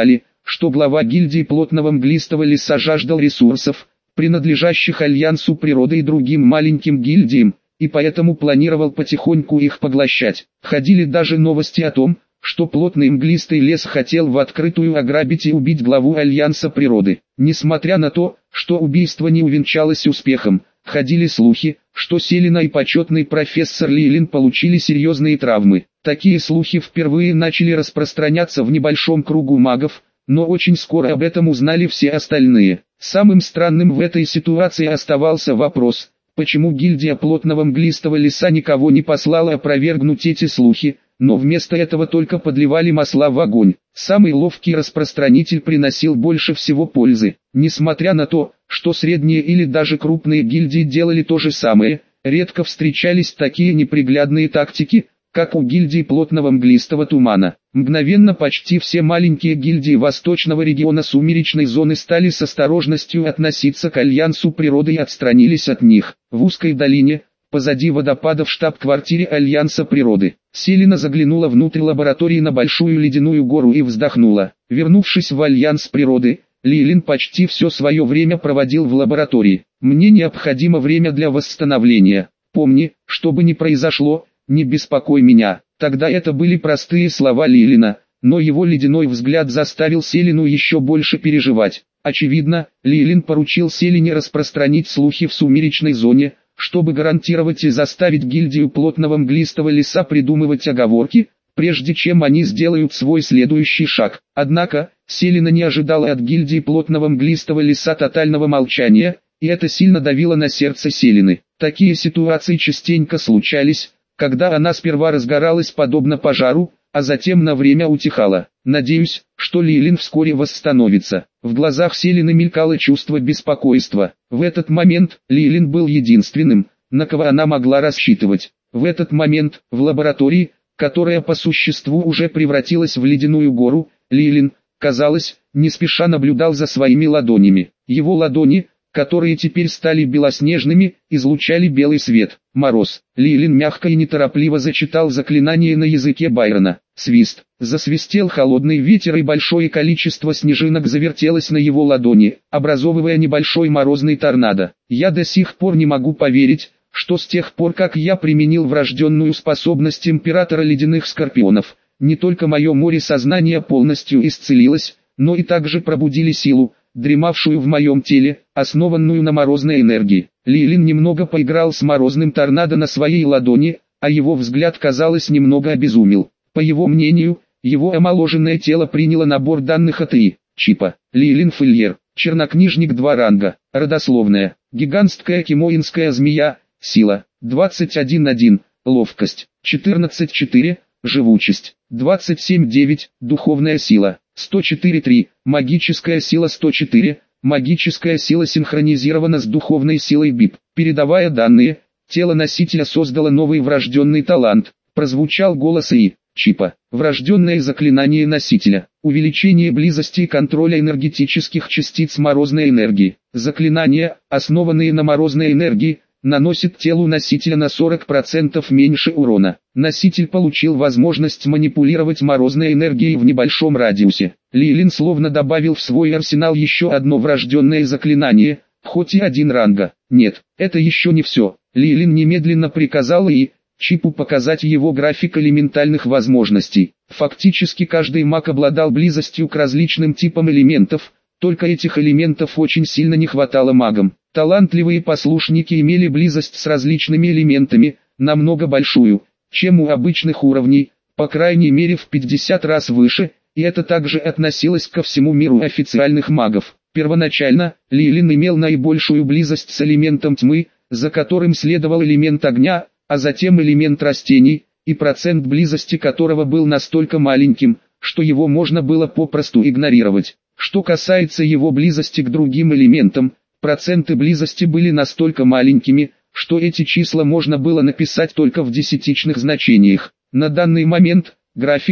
что глава гильдии плотного мглистого леса жаждал ресурсов, принадлежащих Альянсу природы и другим маленьким гильдиям, и поэтому планировал потихоньку их поглощать. Ходили даже новости о том, что плотный мглистый лес хотел в открытую ограбить и убить главу Альянса природы. Несмотря на то, что убийство не увенчалось успехом, ходили слухи, что Селена и почетный профессор Лилин получили серьезные травмы. Такие слухи впервые начали распространяться в небольшом кругу магов, но очень скоро об этом узнали все остальные. Самым странным в этой ситуации оставался вопрос, почему гильдия плотного мглистого леса никого не послала опровергнуть эти слухи, но вместо этого только подливали масла в огонь. Самый ловкий распространитель приносил больше всего пользы. Несмотря на то, что средние или даже крупные гильдии делали то же самое, редко встречались такие неприглядные тактики, как у гильдии плотного мглистого тумана. Мгновенно почти все маленькие гильдии восточного региона сумеречной зоны стали с осторожностью относиться к Альянсу природы и отстранились от них. В узкой долине, позади водопада в штаб-квартире Альянса природы, Селена заглянула внутрь лаборатории на большую ледяную гору и вздохнула. Вернувшись в Альянс природы, Лилин почти все свое время проводил в лаборатории. «Мне необходимо время для восстановления. Помни, что бы ни произошло, не беспокой меня». Тогда это были простые слова Лилина, но его ледяной взгляд заставил Селену еще больше переживать. Очевидно, Лилин поручил Селене распространить слухи в сумеречной зоне, чтобы гарантировать и заставить гильдию плотного мглистого леса придумывать оговорки, прежде чем они сделают свой следующий шаг. Однако, Селена не ожидала от гильдии плотного мглистого леса тотального молчания, и это сильно давило на сердце Селены. Такие ситуации частенько случались, когда она сперва разгоралась подобно пожару, а затем на время утихала. «Надеюсь, что Лилин вскоре восстановится». В глазах Селены мелькало чувство беспокойства. В этот момент Лилин был единственным, на кого она могла рассчитывать. В этот момент, в лаборатории, которая по существу уже превратилась в ледяную гору, Лилин, казалось, не спеша наблюдал за своими ладонями. Его ладони, которые теперь стали белоснежными, излучали белый свет. Мороз. Лилин мягко и неторопливо зачитал заклинание на языке Байрона. Свист. Засвистел холодный ветер, и большое количество снежинок завертелось на его ладони, образовывая небольшой морозный торнадо. Я до сих пор не могу поверить, что с тех пор, как я применил врожденную способность императора ледяных скорпионов, не только мое море сознания полностью исцелилось, но и также пробудили силу, дремавшую в моем теле, основанную на морозной энергии. Лилин немного поиграл с морозным торнадо на своей ладони, а его взгляд, казалось, немного обезумел. По его мнению, его омоложенное тело приняло набор данных от ИИ. Чипа. Лилин Фильер. Чернокнижник 2 ранга. Родословная. Гигантская кимоинская змея. Сила. 21-1. Ловкость. 14-4. Живучесть. 27-9. Духовная сила. 104-3. Магическая сила 104. Магическая сила синхронизирована с духовной силой БИП. Передавая данные, тело носителя создало новый врожденный талант. Прозвучал голос ИИ. Чипа. Врожденное заклинание носителя. Увеличение близости и контроля энергетических частиц морозной энергии. Заклинания, основанные на морозной энергии, наносит телу носителя на 40% меньше урона. Носитель получил возможность манипулировать морозной энергией в небольшом радиусе. Лилин словно добавил в свой арсенал еще одно врожденное заклинание, хоть и 1 ранга. Нет, это еще не все. Лилин немедленно приказал ИИ Чипу показать его график элементальных возможностей. Фактически каждый маг обладал близостью к различным типам элементов, только этих элементов очень сильно не хватало магам. Талантливые послушники имели близость с различными элементами, намного большую, чем у обычных уровней, по крайней мере в 50 раз выше, и это также относилось ко всему миру официальных магов. Первоначально, Лилин имел наибольшую близость с элементом тьмы, за которым следовал элемент огня, а затем элемент растений, и процент близости которого был настолько маленьким, что его можно было попросту игнорировать. Что касается его близости к другим элементам, проценты близости были настолько маленькими, что эти числа можно было написать только в десятичных значениях. На данный момент, график,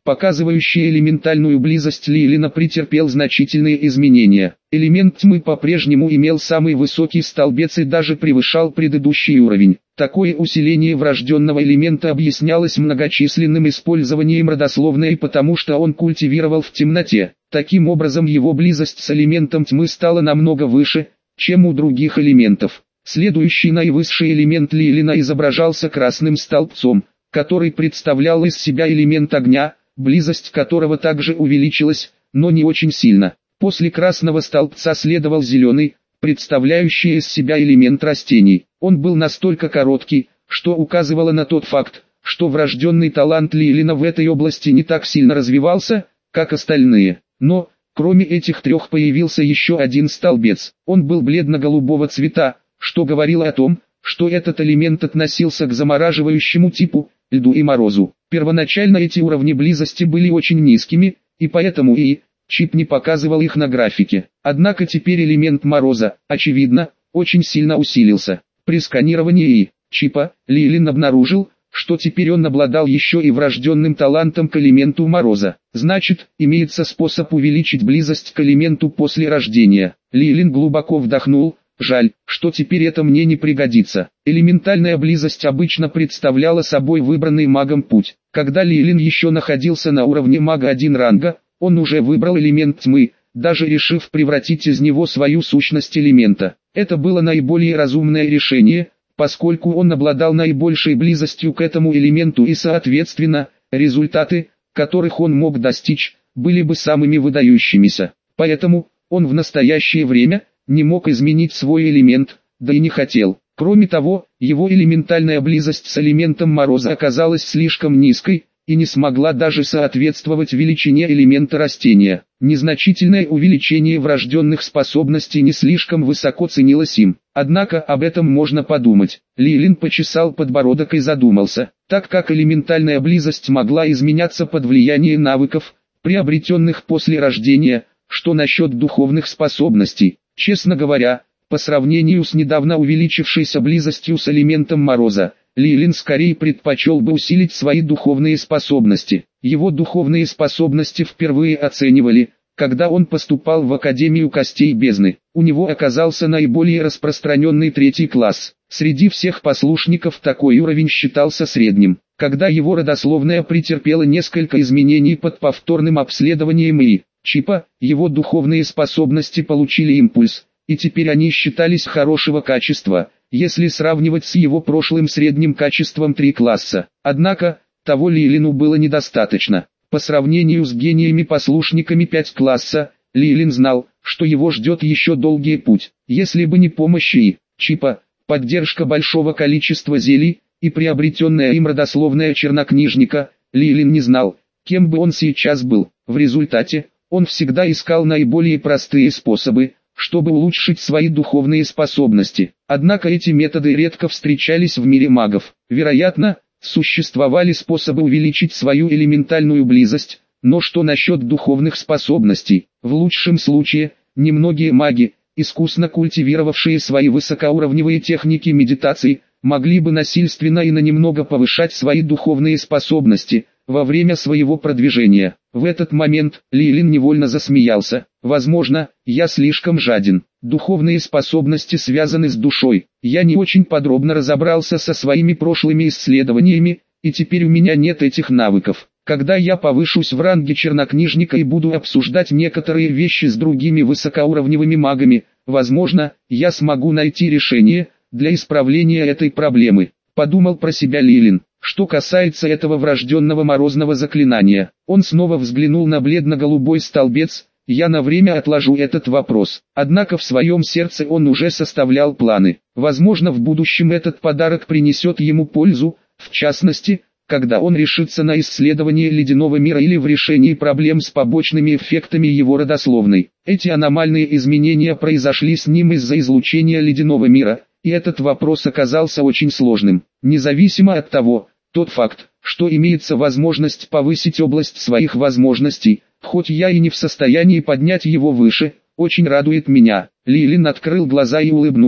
показывающие элементальную близость Лилина, претерпел значительные изменения. Элемент тьмы по-прежнему имел самый высокий столбец и даже превышал предыдущий уровень. Такое усиление врожденного элемента объяснялось многочисленным использованием родословной, потому что он культивировал в темноте. Таким образом, его близость с элементом тьмы стала намного выше, чем у других элементов. Следующий наивысший элемент Лилина изображался красным столбцом, который представлял из себя элемент огня, близость которого также увеличилась, но не очень сильно. После красного столбца следовал зеленый, представляющий из себя элемент растений. Он был настолько короткий, что указывало на тот факт, что врожденный талант Лилина в этой области не так сильно развивался, как остальные. Но, кроме этих трех, появился еще один столбец. Он был бледно-голубого цвета, что говорило о том, что этот элемент относился к замораживающему типу, льду и морозу. Первоначально эти уровни близости были очень низкими, и поэтому чип не показывал их на графике. Однако теперь элемент мороза, очевидно, очень сильно усилился. При сканировании чипа Лилин обнаружил, что теперь он обладал еще и врожденным талантом к элементу мороза. Значит, имеется способ увеличить близость к элементу после рождения. Лилин глубоко вдохнул. Жаль, что теперь это мне не пригодится. Элементальная близость обычно представляла собой выбранный магом путь. Когда Лилин еще находился на уровне мага 1 ранга, он уже выбрал элемент тьмы, даже решив превратить из него свою сущность элемента. Это было наиболее разумное решение, поскольку он обладал наибольшей близостью к этому элементу и соответственно, результаты, которых он мог достичь, были бы самыми выдающимися. Поэтому, он в настоящее время не мог изменить свой элемент, да и не хотел. Кроме того, его элементальная близость с элементом мороза оказалась слишком низкой, и не смогла даже соответствовать величине элемента растения. Незначительное увеличение врожденных способностей не слишком высоко ценилось им. Однако об этом можно подумать. Лилин почесал подбородок и задумался. Так как элементальная близость могла изменяться под влиянием навыков, приобретенных после рождения, что насчет духовных способностей? Честно говоря, по сравнению с недавно увеличившейся близостью с элементом мороза, Лилин скорее предпочел бы усилить свои духовные способности. Его духовные способности впервые оценивали, когда он поступал в Академию Костей Бездны. У него оказался наиболее распространенный 3 класс. Среди всех послушников такой уровень считался средним. Когда его родословная претерпела несколько изменений под повторным обследованием чипа, его духовные способности получили импульс, и теперь они считались хорошего качества, если сравнивать с его прошлым средним качеством 3 класса. Однако, того Лилину было недостаточно. По сравнению с гениями-послушниками 5 класса, Лилин знал, что его ждет еще долгий путь. Если бы не помощь чипа, поддержка большого количества зелий, и приобретенная им родословная чернокнижника, Лилин не знал, кем бы он сейчас был. В результате, он всегда искал наиболее простые способы, чтобы улучшить свои духовные способности. Однако эти методы редко встречались в мире магов. Вероятно, существовали способы увеличить свою элементальную близость, но что насчет духовных способностей? В лучшем случае, немногие маги, искусно культивировавшие свои высокоуровневые техники медитации, могли бы насильственно и на немного повышать свои духовные способности во время своего продвижения. В этот момент Лилин невольно засмеялся. Возможно, я слишком жаден. Духовные способности связаны с душой. Я не очень подробно разобрался со своими прошлыми исследованиями, и теперь у меня нет этих навыков. Когда я повышусь в ранге чернокнижника и буду обсуждать некоторые вещи с другими высокоуровневыми магами, возможно, я смогу найти решение для исправления этой проблемы. Подумал про себя Лилин. Что касается этого врожденного морозного заклинания, он снова взглянул на бледно-голубой столбец. Я на время отложу этот вопрос. Однако в своем сердце он уже составлял планы. Возможно, в будущем этот подарок принесет ему пользу, в частности, когда он решится на исследование ледяного мира или в решении проблем с побочными эффектами его родословной. Эти аномальные изменения произошли с ним из-за излучения ледяного мира, и этот вопрос оказался очень сложным. Независимо от того, тот факт, что имеется возможность повысить область своих возможностей, хоть я и не в состоянии поднять его выше, очень радует меня. Лилин открыл глаза и улыбнулся.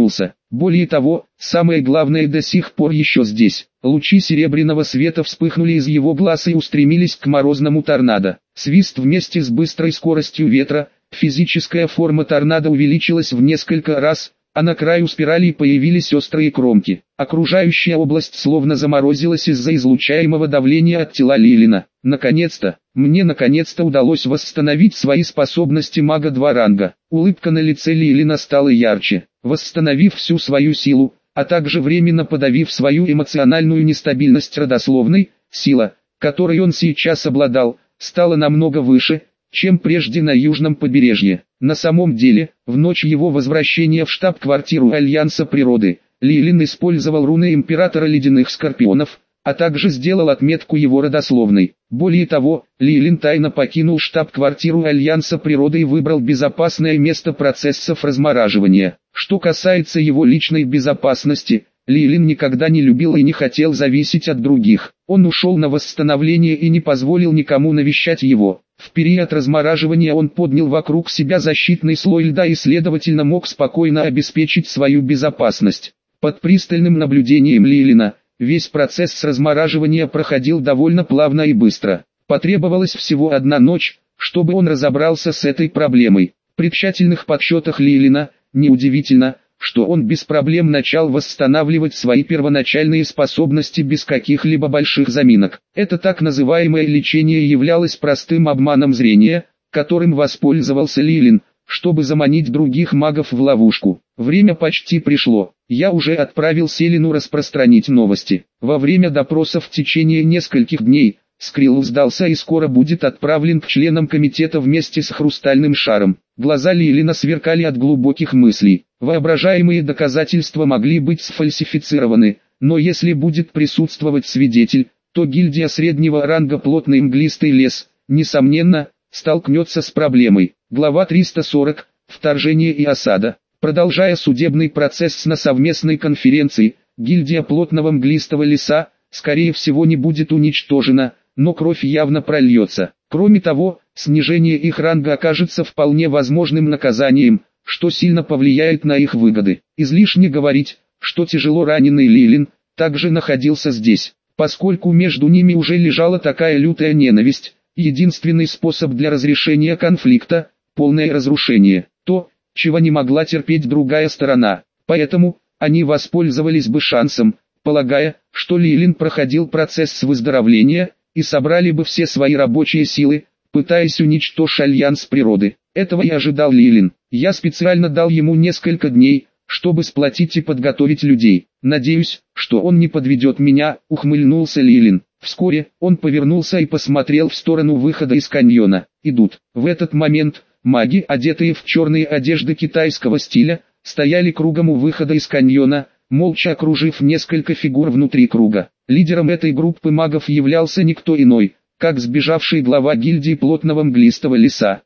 Более того, самое главное до сих пор еще здесь. Лучи серебряного света вспыхнули из его глаз и устремились к морозному торнадо. Свист вместе с быстрой скоростью ветра, физическая форма торнадо увеличилась в несколько раз, а на краю спирали появились острые кромки. Окружающая область словно заморозилась из-за излучаемого давления от тела Лилина. Мне наконец-то удалось восстановить свои способности мага 2 ранга. Улыбка на лице Лилина стала ярче. Восстановив всю свою силу, а также временно подавив свою эмоциональную нестабильность родословной, сила, которой он сейчас обладал, стала намного выше, чем прежде на южном побережье. На самом деле, в ночь его возвращения в штаб-квартиру Альянса природы, Лилин использовал руны Императора Ледяных Скорпионов, а также сделал отметку его родословной. Более того, Лилин тайно покинул штаб-квартиру Альянса природы и выбрал безопасное место процессов размораживания. Что касается его личной безопасности, Лилин никогда не любил и не хотел зависеть от других. Он ушел на восстановление и не позволил никому навещать его. В период размораживания он поднял вокруг себя защитный слой льда и следовательно мог спокойно обеспечить свою безопасность. Под пристальным наблюдением Лилина, весь процесс размораживания проходил довольно плавно и быстро. Потребовалась всего одна ночь, чтобы он разобрался с этой проблемой. При тщательных подсчетах Лилина, неудивительно, что он без проблем начал восстанавливать свои первоначальные способности без каких-либо больших заминок. Это так называемое лечение являлось простым обманом зрения, которым воспользовался Лилин, чтобы заманить других магов в ловушку. Время почти пришло. Я уже отправил Селину распространить новости. Во время допросов в течение нескольких дней, Скрилл сдался и скоро будет отправлен к членам комитета вместе с хрустальным шаром. Глаза Лилина сверкали от глубоких мыслей. Воображаемые доказательства могли быть сфальсифицированы, но если будет присутствовать свидетель, то гильдия среднего ранга плотный мглистый лес, несомненно, столкнется с проблемой. Глава 340. Вторжение и осада. Продолжая судебный процесс на совместной конференции, гильдия плотного мглистого леса, скорее всего не будет уничтожена, но кровь явно прольется. Кроме того, снижение их ранга окажется вполне возможным наказанием, что сильно повлияет на их выгоды. Излишне говорить, что тяжело раненый Лилин также находился здесь, поскольку между ними уже лежала такая лютая ненависть. Единственный способ для разрешения конфликта – полное разрушение, то, чего не могла терпеть другая сторона. Поэтому, они воспользовались бы шансом, полагая, что Лилин проходил процесс выздоровления, и собрали бы все свои рабочие силы, пытаясь уничтожить Альянс природы. Этого и ожидал Лилин. Я специально дал ему несколько дней, чтобы сплотить и подготовить людей. Надеюсь, что он не подведет меня, ухмыльнулся Лилин. Вскоре, он повернулся и посмотрел в сторону выхода из каньона. Идут. В этот момент, маги, одетые в черные одежды китайского стиля, стояли кругом у выхода из каньона, молча окружив несколько фигур внутри круга. Лидером этой группы магов являлся никто иной, как сбежавший глава гильдии плотного мглистого леса.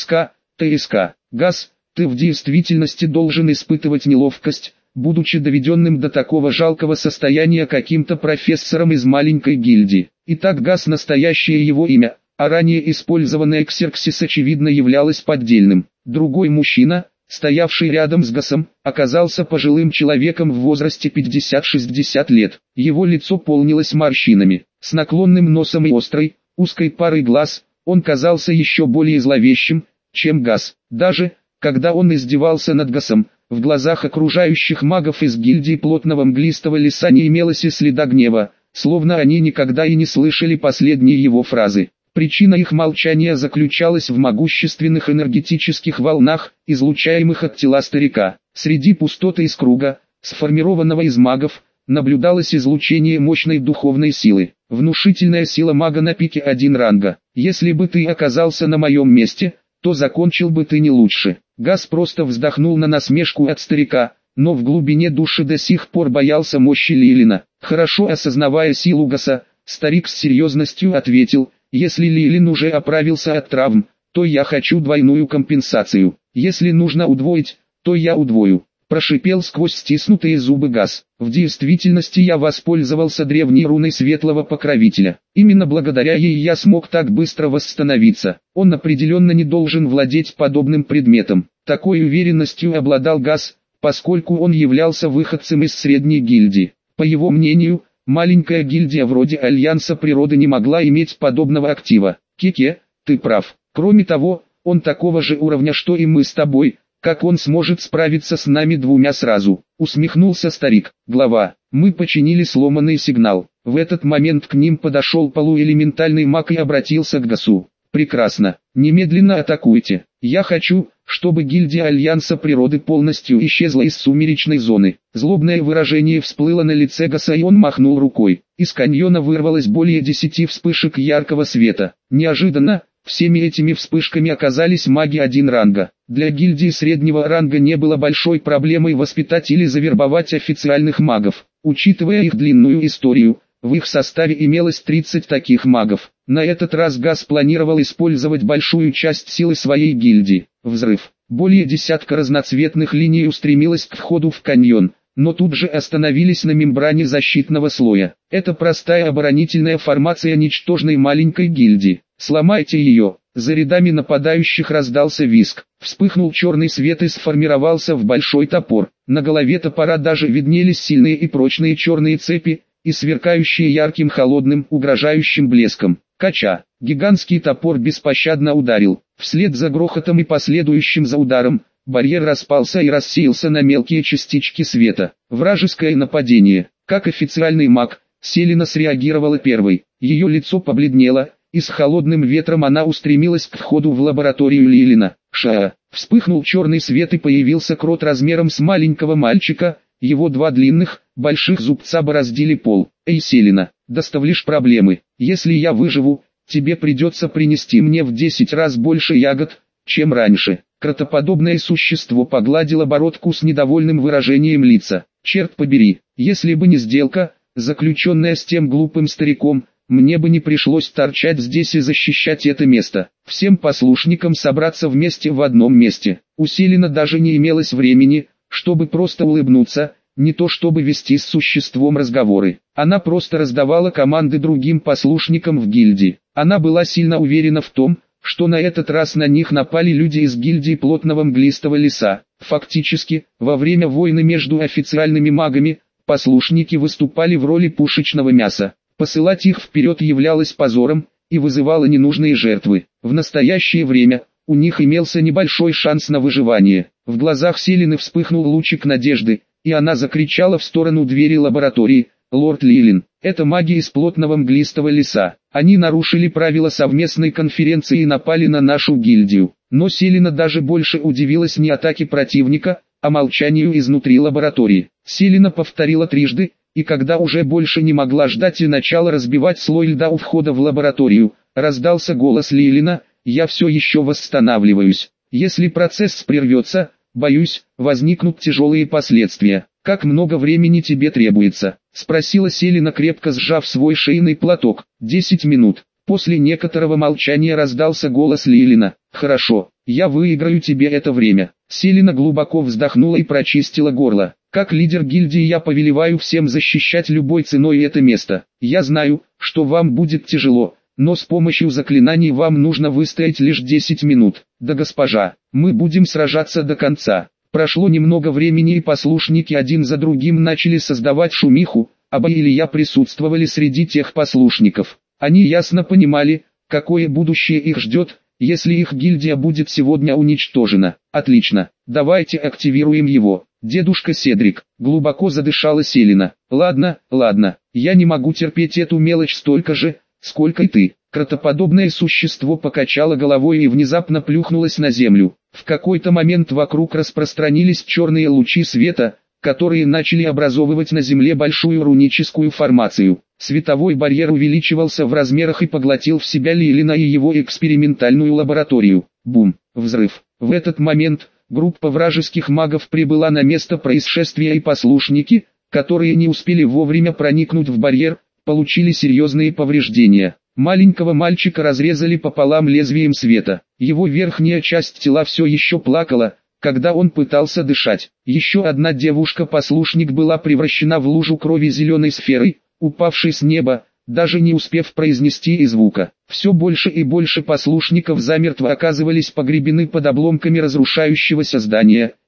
ТСК, Газ, ты в действительности должен испытывать неловкость, будучи доведенным до такого жалкого состояния каким-то профессором из маленькой гильдии. Итак, Газ — настоящее его имя, а ранее использованное Ксерксис очевидно являлось поддельным. Другой мужчина, стоявший рядом с Гасом, оказался пожилым человеком в возрасте 50-60 лет. Его лицо полнилось морщинами. С наклонным носом и острой, узкой парой глаз, он казался еще более зловещим, чем Гас. Даже, когда он издевался над Гасом, в глазах окружающих магов из гильдии плотного мглистого леса не имелось и следа гнева, словно они никогда и не слышали последние его фразы. Причина их молчания заключалась в могущественных энергетических волнах, излучаемых от тела старика. Среди пустоты из круга, сформированного из магов, наблюдалось излучение мощной духовной силы. Внушительная сила мага на пике 1 ранга. Если бы ты оказался на моем месте, то закончил бы ты не лучше. Гас просто вздохнул на насмешку от старика, но в глубине души до сих пор боялся мощи Лилина. Хорошо осознавая силу Гаса, старик с серьезностью ответил: если Лилин уже оправился от травм, то я хочу двойную компенсацию. Если нужно удвоить, то я удвою. Прошипел сквозь стиснутые зубы Гас. В действительности я воспользовался древней руной Светлого Покровителя. Именно благодаря ей я смог так быстро восстановиться. Он определенно не должен владеть подобным предметом. Такой уверенностью обладал Гас, поскольку он являлся выходцем из средней гильдии. По его мнению, маленькая гильдия вроде Альянса Природы не могла иметь подобного актива. Кеке, ты прав. Кроме того, он такого же уровня, что и мы с тобой. Как он сможет справиться с нами двумя сразу? Усмехнулся старик. Глава. Мы починили сломанный сигнал. В этот момент к ним подошел полуэлементальный маг и обратился к Гасу. Прекрасно. Немедленно атакуйте. Я хочу, чтобы гильдия Альянса Природы полностью исчезла из сумеречной зоны. Злобное выражение всплыло на лице Гаса, и он махнул рукой. Из каньона вырвалось более 10 вспышек яркого света. Неожиданно, всеми этими вспышками оказались маги 1 ранга. Для гильдии среднего ранга не было большой проблемой воспитать или завербовать официальных магов. Учитывая их длинную историю, в их составе имелось 30 таких магов. На этот раз Гас планировал использовать большую часть силы своей гильдии. Взрыв. Более десятка разноцветных линий устремилось к входу в каньон, но тут же остановились на мембране защитного слоя. Это простая оборонительная формация ничтожной маленькой гильдии. Сломайте ее. За рядами нападающих раздался визг. Вспыхнул черный свет и сформировался в большой топор. На голове топора даже виднелись сильные и прочные черные цепи, и сверкающие ярким холодным угрожающим блеском. Кача. Гигантский топор беспощадно ударил. Вслед за грохотом и последующим за ударом, барьер распался и рассеялся на мелкие частички света. Вражеское нападение. Как официальный маг, Селена среагировала первой. Ее лицо побледнело, и с холодным ветром она устремилась к входу в лабораторию Лилина. Ша! Вспыхнул черный свет и появился крот размером с маленького мальчика. Его 2 длинных, больших зубца бороздили пол. Эй, Селена, доставишь проблемы. Если я выживу, тебе придется принести мне в 10 раз больше ягод, чем раньше. Кротоподобное существо погладило бородку с недовольным выражением лица. Черт побери, если бы не сделка, заключенная с тем глупым стариком, мне бы не пришлось торчать здесь и защищать это место. Всем послушникам собраться вместе в одном месте. У Селена даже не имелось времени, чтобы просто улыбнуться, не то чтобы вести с существом разговоры. Она просто раздавала команды другим послушникам в гильдии. Она была сильно уверена в том, что на этот раз на них напали люди из гильдии плотного мглистого леса. Фактически, во время войны между официальными магами, послушники выступали в роли пушечного мяса. Посылать их вперед являлось позором и вызывало ненужные жертвы. В настоящее время у них имелся небольшой шанс на выживание. В глазах Селены вспыхнул лучик надежды, и она закричала в сторону двери лаборатории: «Лорд Лилин, это маги из плотного мглистого леса. Они нарушили правила совместной конференции и напали на нашу гильдию». Но Селена даже больше удивилась не атаке противника, а молчанию изнутри лаборатории. Селена повторила трижды, и когда уже больше не могла ждать и начала разбивать слой льда у входа в лабораторию, раздался голос Лилина: «Я все еще восстанавливаюсь. Если процесс прервется, боюсь, возникнут тяжелые последствия. Как много времени тебе требуется?» — спросила Селена, крепко сжав свой шейный платок. 10 минут. После некоторого молчания раздался голос Лилина: «Хорошо, я выиграю тебе это время». Селена глубоко вздохнула и прочистила горло. «Как лидер гильдии я повелеваю всем защищать любой ценой это место. Я знаю, что вам будет тяжело, но с помощью заклинаний вам нужно выстоять лишь 10 минут. Да, госпожа, мы будем сражаться до конца». Прошло немного времени, и послушники один за другим начали создавать шумиху. Аба и Илья присутствовали среди тех послушников. Они ясно понимали, какое будущее их ждет, если их гильдия будет сегодня уничтожена. «Отлично, давайте активируем его». «Дедушка Седрик», — глубоко задышала Селена. «Ладно, я не могу терпеть эту мелочь столько же, сколько и ты». Кротоподобное существо покачало головой и внезапно плюхнулось на землю. В какой-то момент вокруг распространились черные лучи света, которые начали образовывать на земле большую руническую формацию. Световой барьер увеличивался в размерах и поглотил в себя Лилина и его экспериментальную лабораторию. Бум! Взрыв. В этот момент группа вражеских магов прибыла на место происшествия, и послушники, которые не успели вовремя проникнуть в барьер, получили серьезные повреждения. Маленького мальчика разрезали пополам лезвием света. Его верхняя часть тела все еще плакала, когда он пытался дышать. Еще одна девушка-послушник была превращена в лужу крови зеленой сферой, упавшей с неба, даже не успев произнести и звука. Все больше и больше послушников замертво оказывались погребены под обломками разрушающегося здания,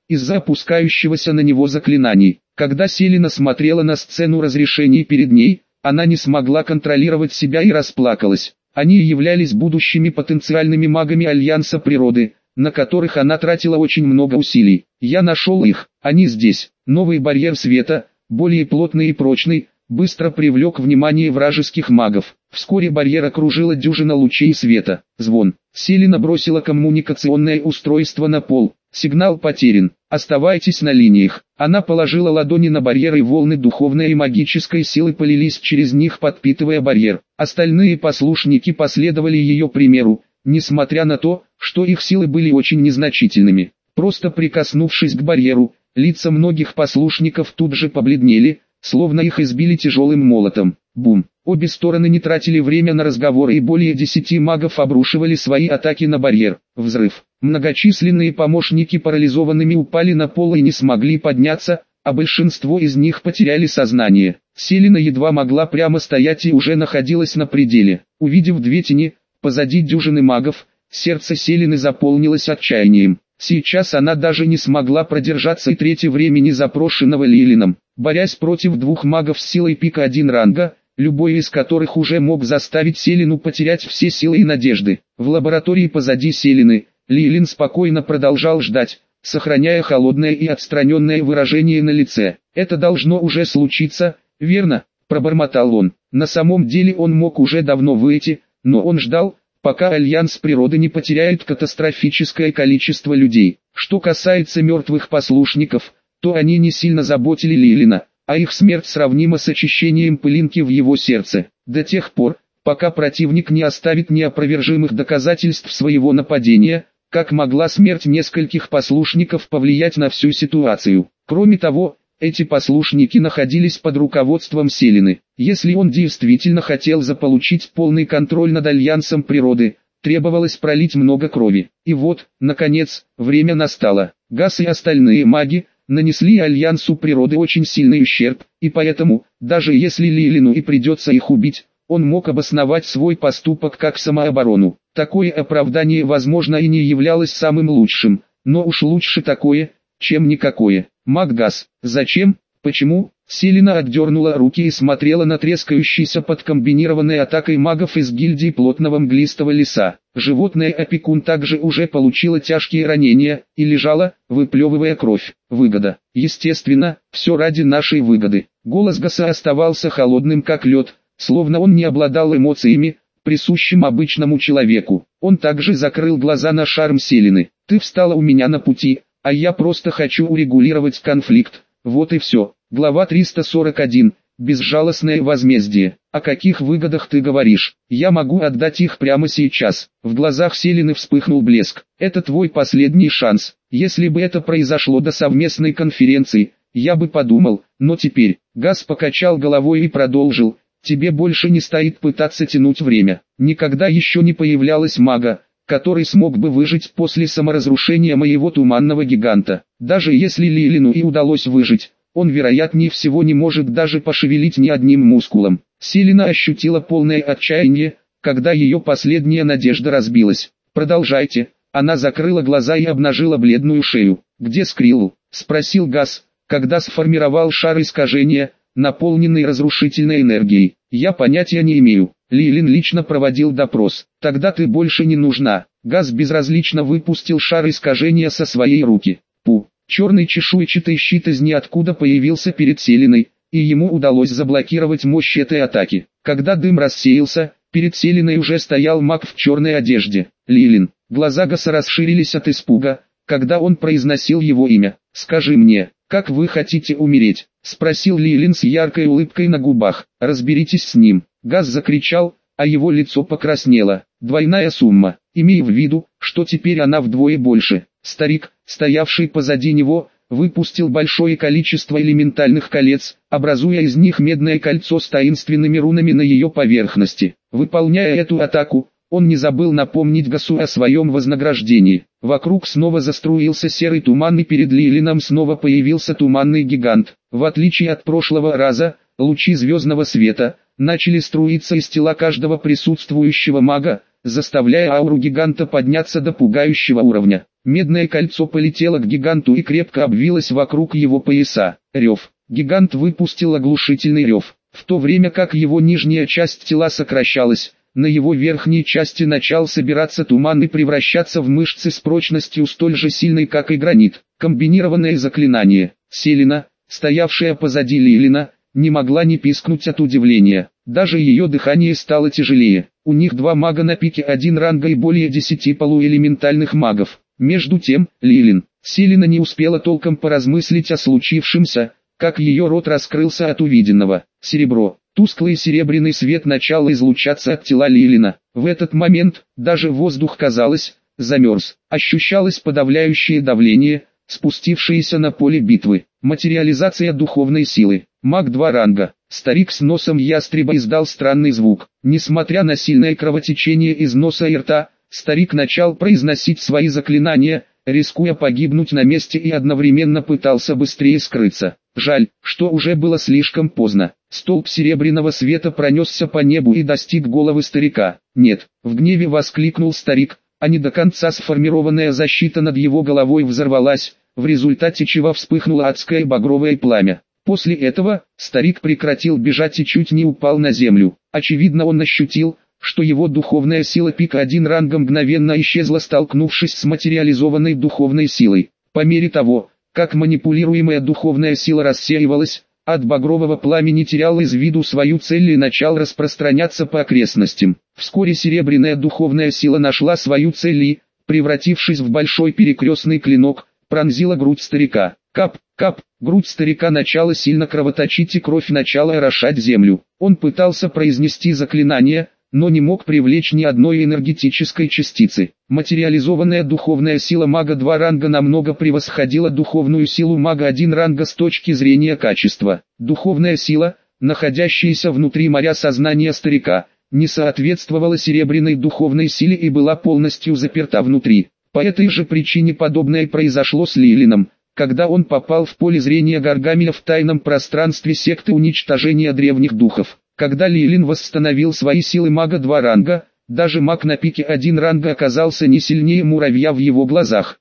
из-за опускающегося на него заклинаний. Когда Селена смотрела на сцену разрешений перед ней, она не смогла контролировать себя и расплакалась. Они являлись будущими потенциальными магами Альянса Природы, на которых она тратила очень много усилий. Я нашел их, они здесь. Новый барьер света, более плотный и прочный, быстро привлек внимание вражеских магов. Вскоре барьер окружила дюжина лучей света. Звон. Селена бросила коммуникационное устройство на пол. Сигнал потерян. Оставайтесь на линиях. Она положила ладони на барьер, и волны духовной и магической силы полились через них, подпитывая барьер. Остальные послушники последовали ее примеру, несмотря на то, что их силы были очень незначительными. Просто прикоснувшись к барьеру, лица многих послушников тут же побледнели, словно их избили тяжелым молотом. Бум! Обе стороны не тратили время на разговоры, и более 10 магов обрушивали свои атаки на барьер. Взрыв. Многочисленные помощники парализованными упали на пол и не смогли подняться, а большинство из них потеряли сознание. Селена едва могла прямо стоять и уже находилась на пределе. Увидев две тени, позади дюжины магов, сердце Селены заполнилось отчаянием. Сейчас она даже не смогла продержаться и трети времени, запрошенного Лилином. Борясь против двух магов с силой пика 1 ранга, любой из которых уже мог заставить Селену потерять все силы и надежды. В лаборатории позади Селены, Лилин спокойно продолжал ждать, сохраняя холодное и отстраненное выражение на лице. «Это должно уже случиться, верно?» – пробормотал он. На самом деле он мог уже давно выйти, но он ждал, пока Альянс Природы не потеряет катастрофическое количество людей. Что касается мертвых послушников, то они не сильно заботили Лилина, а их смерть сравнима с очищением пылинки в его сердце. До тех пор, пока противник не оставит неопровержимых доказательств своего нападения, как могла смерть нескольких послушников повлиять на всю ситуацию. Кроме того, эти послушники находились под руководством Селены. Если он действительно хотел заполучить полный контроль над Альянсом Природы, требовалось пролить много крови. И вот, наконец, время настало. Гас и остальные маги нанесли Альянсу Природы очень сильный ущерб, и поэтому, даже если Лилину и придется их убить, он мог обосновать свой поступок как самооборону. Такое оправдание, возможно, и не являлось самым лучшим, но уж лучше такое, чем никакое. Маг Гас, зачем, почему? Селена отдернула руки и смотрела на трескающийся под комбинированной атакой магов из гильдии плотного мглистого леса. Животное-опекун также уже получило тяжкие ранения и лежало, выплевывая кровь. Выгода. Естественно, все ради нашей выгоды. Голос Гаса оставался холодным как лед, словно он не обладал эмоциями, присущим обычному человеку. Он также закрыл глаза на шарм Селены. «Ты встала у меня на пути, а я просто хочу урегулировать конфликт. Вот и все». Глава 341. Безжалостное возмездие. О каких выгодах ты говоришь? Я могу отдать их прямо сейчас. В глазах Селены вспыхнул блеск. Это твой последний шанс. Если бы это произошло до совместной конференции, я бы подумал, но теперь. Гас покачал головой и продолжил. Тебе больше не стоит пытаться тянуть время. Никогда еще не появлялось мага, который смог бы выжить после саморазрушения моего туманного гиганта. Даже если Лилину и удалось выжить, он вероятнее всего не может даже пошевелить ни одним мускулом. Селена ощутила полное отчаяние, когда ее последняя надежда разбилась. «Продолжайте». Она закрыла глаза и обнажила бледную шею. «Где Скрилл?» – спросил Гас, когда сформировал шар искажения, наполненный разрушительной энергией. «Я понятия не имею. Лилин лично проводил допрос. Тогда ты больше не нужна». Гас безразлично выпустил шар искажения со своей руки. Пу. Черный чешуйчатый щит из ниоткуда появился перед Селеной, и ему удалось заблокировать мощь этой атаки. Когда дым рассеялся, перед Селеной уже стоял маг в черной одежде. Лилин. Глаза Гаса расширились от испуга, когда он произносил его имя. «Скажи мне, как вы хотите умереть?» – спросил Лилин с яркой улыбкой на губах. «Разберитесь с ним». Гас закричал, а его лицо покраснело. «Двойная сумма. Имей в виду, что теперь она вдвое больше». Старик, стоявший позади него, выпустил большое количество элементальных колец, образуя из них медное кольцо с таинственными рунами на ее поверхности. Выполняя эту атаку, он не забыл напомнить Гасу о своем вознаграждении. Вокруг снова заструился серый туман, и перед Лилином снова появился туманный гигант. В отличие от прошлого раза, лучи звездного света начали струиться из тела каждого присутствующего мага, заставляя ауру гиганта подняться до пугающего уровня. Медное кольцо полетело к гиганту и крепко обвилось вокруг его пояса. Рев. Гигант выпустил оглушительный рев. В то время как его нижняя часть тела сокращалась, на его верхней части начал собираться туман и превращаться в мышцы с прочностью столь же сильной, как и гранит. Комбинированное заклинание. Селена, стоявшая позади Лилина, не могла не пискнуть от удивления. Даже ее дыхание стало тяжелее. У них 2 мага на пике 1 ранга и более 10 полуэлементальных магов. Между тем, Селена не успела толком поразмыслить о случившемся, как ее рот раскрылся от увиденного. Серебро. Тусклый серебряный свет начал излучаться от тела Лилина. В этот момент, даже воздух, казалось, замерз. Ощущалось подавляющее давление, спустившееся на поле битвы. Материализация духовной силы. Маг 2 ранга. Старик с носом ястреба издал странный звук. Несмотря на сильное кровотечение из носа и рта, старик начал произносить свои заклинания, рискуя погибнуть на месте, и одновременно пытался быстрее скрыться. Жаль, что уже было слишком поздно. Столб серебряного света пронесся по небу и достиг головы старика. «Нет!» — в гневе воскликнул старик, а не до конца сформированная защита над его головой взорвалась, в результате чего вспыхнуло адское багровое пламя. После этого, старик прекратил бежать и чуть не упал на землю. Очевидно, он ощутил, что его духовная сила пика 1 ранга мгновенно исчезла, столкнувшись с материализованной духовной силой. По мере того, как манипулируемая духовная сила рассеивалась, от багрового пламени терял из виду свою цель и начал распространяться по окрестностям. Вскоре серебряная духовная сила нашла свою цель и, превратившись в большой перекрестный клинок, пронзила грудь старика. Кап, кап, грудь старика начала сильно кровоточить и кровь начала орошать землю. Он пытался произнести заклинание, но не мог привлечь ни одной энергетической частицы. Материализованная духовная сила мага 2 ранга намного превосходила духовную силу мага 1 ранга с точки зрения качества. Духовная сила, находящаяся внутри моря сознания старика, не соответствовала серебряной духовной силе и была полностью заперта внутри. По этой же причине подобное произошло с Лилином, когда он попал в поле зрения Гаргамеля в тайном пространстве секты уничтожения древних духов. Когда Лилин восстановил свои силы мага 2 ранга, даже маг на пике 1 ранга оказался не сильнее муравья в его глазах.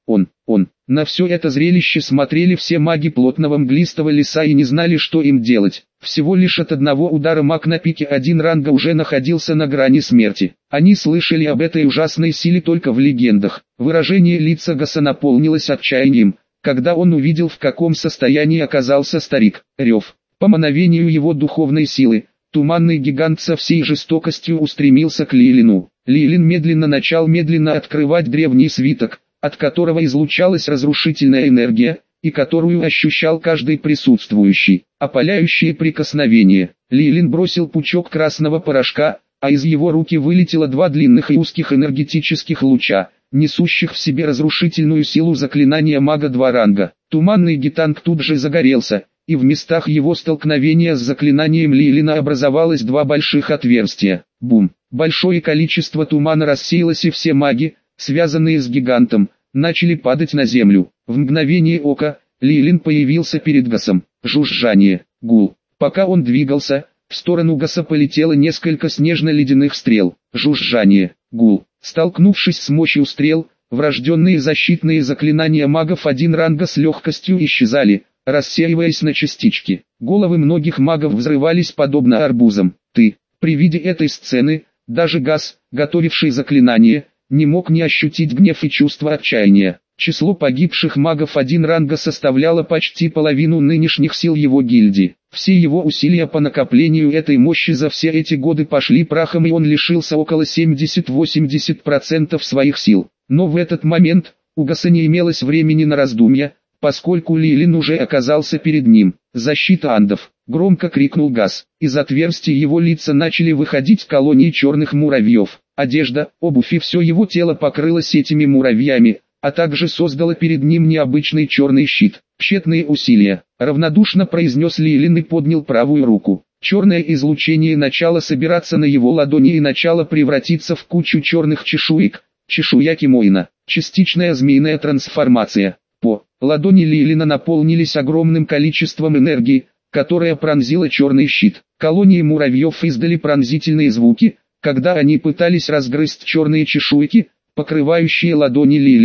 На все это зрелище смотрели все маги плотного мглистого леса и не знали, что им делать. Всего лишь от одного удара маг на пике 1 ранга уже находился на грани смерти. Они слышали об этой ужасной силе только в легендах. Выражение лица Гаса наполнилось отчаянием, когда он увидел, в каком состоянии оказался старик. Рев. По мановению его духовной силы, туманный гигант со всей жестокостью устремился к Лилину. Лилин медленно открывать древний свиток, от которого излучалась разрушительная энергия, и которую ощущал каждый присутствующий. Опаляющее прикосновение. Лилин бросил пучок красного порошка, а из его руки вылетело 2 длинных и узких энергетических луча, несущих в себе разрушительную силу заклинания мага 2 ранга. Туманный гигант тут же загорелся, и в местах его столкновения с заклинанием Лилина образовалось 2 больших отверстия. Бум! Большое количество тумана рассеялось, и все маги, связанные с гигантом, начали падать на землю. В мгновение ока, Лилин появился перед Гасом. Жужжание, гул. Пока он двигался, в сторону Гаса полетело несколько снежно-ледяных стрел. Жужжание, гул. Столкнувшись с мощью стрел, врожденные защитные заклинания магов 1 ранга с легкостью исчезали, рассеиваясь на частички. Головы многих магов взрывались подобно арбузам. При виде этой сцены, даже Гас, готовивший заклинание, не мог не ощутить гнев и чувство отчаяния. Число погибших магов 1 ранга составляло почти половину нынешних сил его гильдии. Все его усилия по накоплению этой мощи за все эти годы пошли прахом, и он лишился около 70-80% своих сил. Но в этот момент, у Гаса не имелось времени на раздумья, поскольку Лилин уже оказался перед ним. «Защита андов!» — громко крикнул Гас. Из отверстий его лица начали выходить колонии черных муравьев. Одежда, обувь и все его тело покрылось этими муравьями, а также создало перед ним необычный черный щит. «Тщетные усилия», — равнодушно произнес Лилин и поднял правую руку. Черное излучение начало собираться на его ладони и начало превратиться в кучу черных чешуек. Чешуя Кимоина. Частичная змеиная трансформация. Ладони Лилина наполнились огромным количеством энергии, которая пронзила черный щит. Колонии муравьев издали пронзительные звуки, когда они пытались разгрызть черные чешуйки, покрывающие ладони Лилина,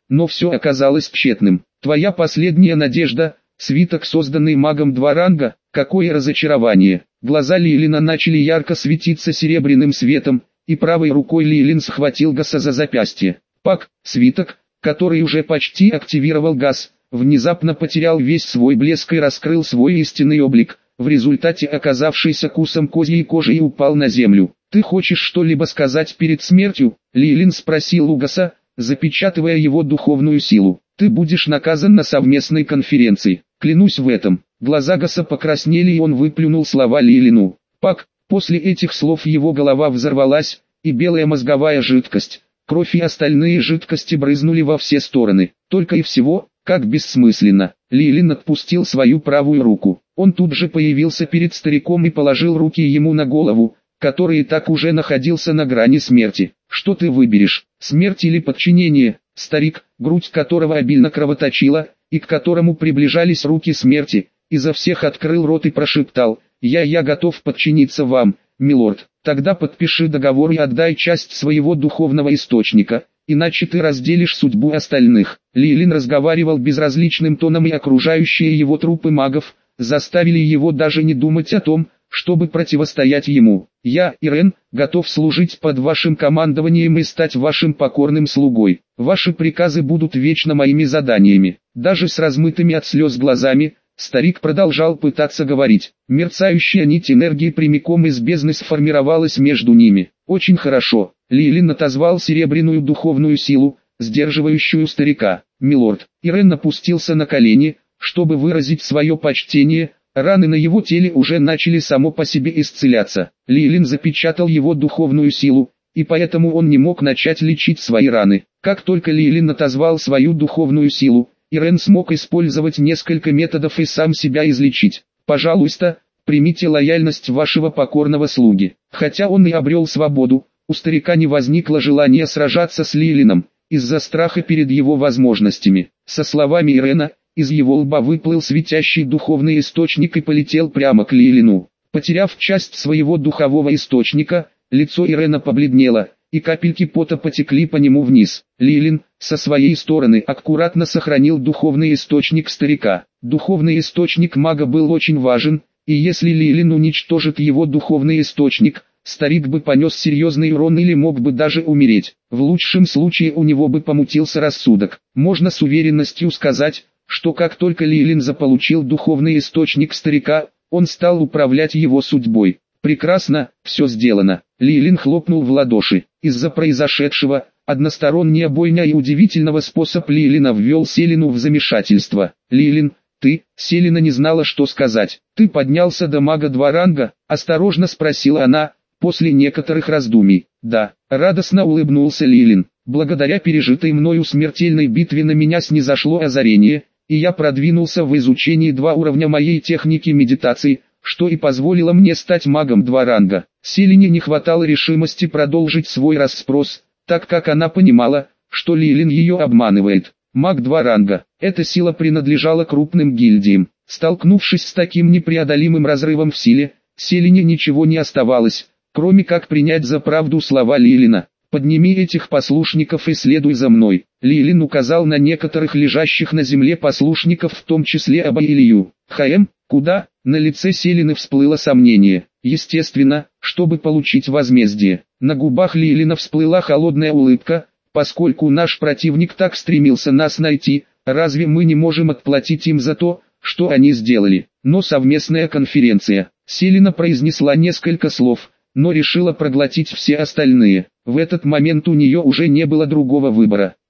но все оказалось тщетным. Твоя последняя надежда, свиток, созданный магом 2 ранга, какое разочарование. Глаза Лилина начали ярко светиться серебряным светом, и правой рукой Лилин схватил Гаса за запястье. Пак, свиток, который уже почти активировал Гас, внезапно потерял весь свой блеск и раскрыл свой истинный облик, в результате оказавшийся кусом козьей кожи, и упал на землю. «Ты хочешь что-либо сказать перед смертью?» — Лилин спросил у Гаса, запечатывая его духовную силу. «Ты будешь наказан на совместной конференции, клянусь в этом». Глаза Гаса покраснели, и он выплюнул слова Лилину. «Пак». После этих слов его голова взорвалась, и белая мозговая жидкость, кровь и остальные жидкости брызнули во все стороны. Только и всего, как бессмысленно. Лилин отпустил свою правую руку. Он тут же появился перед стариком и положил руки ему на голову, который и так уже находился на грани смерти. «Что ты выберешь, смерть или подчинение?» Старик, грудь которого обильно кровоточила, и к которому приближались руки смерти, изо всех открыл рот и прошептал: «Я готов подчиниться вам, милорд. Тогда подпиши договор и отдай часть своего духовного источника, иначе ты разделишь судьбу остальных». Лилин разговаривал безразличным тоном, и окружающие его трупы магов заставили его даже не думать о том, чтобы противостоять ему. «Я, Ирен, готов служить под вашим командованием и стать вашим покорным слугой. Ваши приказы будут вечно моими заданиями». Даже с размытыми от слез глазами, старик продолжал пытаться говорить. Мерцающая нить энергии прямиком из бездны сформировалась между ними. «Очень хорошо». Лилин отозвал серебряную духовную силу, сдерживающую старика. «Милорд». Ирен опустился на колени, чтобы выразить свое почтение. Раны на его теле уже начали само по себе исцеляться. Лилин запечатал его духовную силу, и поэтому он не мог начать лечить свои раны. Как только Лилин отозвал свою духовную силу, Ирен смог использовать несколько методов и сам себя излечить. «Пожалуйста, примите лояльность вашего покорного слуги». Хотя он и обрел свободу, у старика не возникло желания сражаться с Лилином, из-за страха перед его возможностями. Со словами Ирена, из его лба выплыл светящий духовный источник и полетел прямо к Лилину. Потеряв часть своего духового источника, лицо Ирена побледнело, и капельки пота потекли по нему вниз. Лилин, со своей стороны, аккуратно сохранил духовный источник старика. Духовный источник мага был очень важен, и если Лилин уничтожит его духовный источник, старик бы понес серьезный урон или мог бы даже умереть. В лучшем случае у него бы помутился рассудок. Можно с уверенностью сказать, что как только Лилин заполучил духовный источник старика, он стал управлять его судьбой. «Прекрасно, все сделано». Лилин хлопнул в ладоши. Из-за произошедшего, односторонняя бойня и удивительного способа Лилина ввел Селину в замешательство. «Лилин, ты...» Селина не знала, что сказать. «Ты поднялся до мага 2 ранга?» — осторожно спросила она, после некоторых раздумий. «Да», — радостно улыбнулся Лилин. «Благодаря пережитой мною смертельной битве на меня снизошло озарение, и я продвинулся в изучении 2 уровня моей техники медитации, что и позволило мне стать магом 2 ранга». Селине не хватало решимости продолжить свой расспрос, так как она понимала, что Лилин ее обманывает. Маг 2 ранга. Эта сила принадлежала крупным гильдиям. Столкнувшись с таким непреодолимым разрывом в силе, Селине ничего не оставалось, кроме как принять за правду слова Лилина. «Подними этих послушников и следуй за мной». Лилин указал на некоторых лежащих на земле послушников, в том числе Аба и Илью. Куда?» На лице Селины всплыло сомнение. Естественно, чтобы получить возмездие. На губах Лилина всплыла холодная улыбка. «Поскольку наш противник так стремился нас найти, разве мы не можем отплатить им за то, что они сделали?» Но совместная конференция. Селина произнесла несколько слов, но решила проглотить все остальные. В этот момент у нее уже не было другого выбора.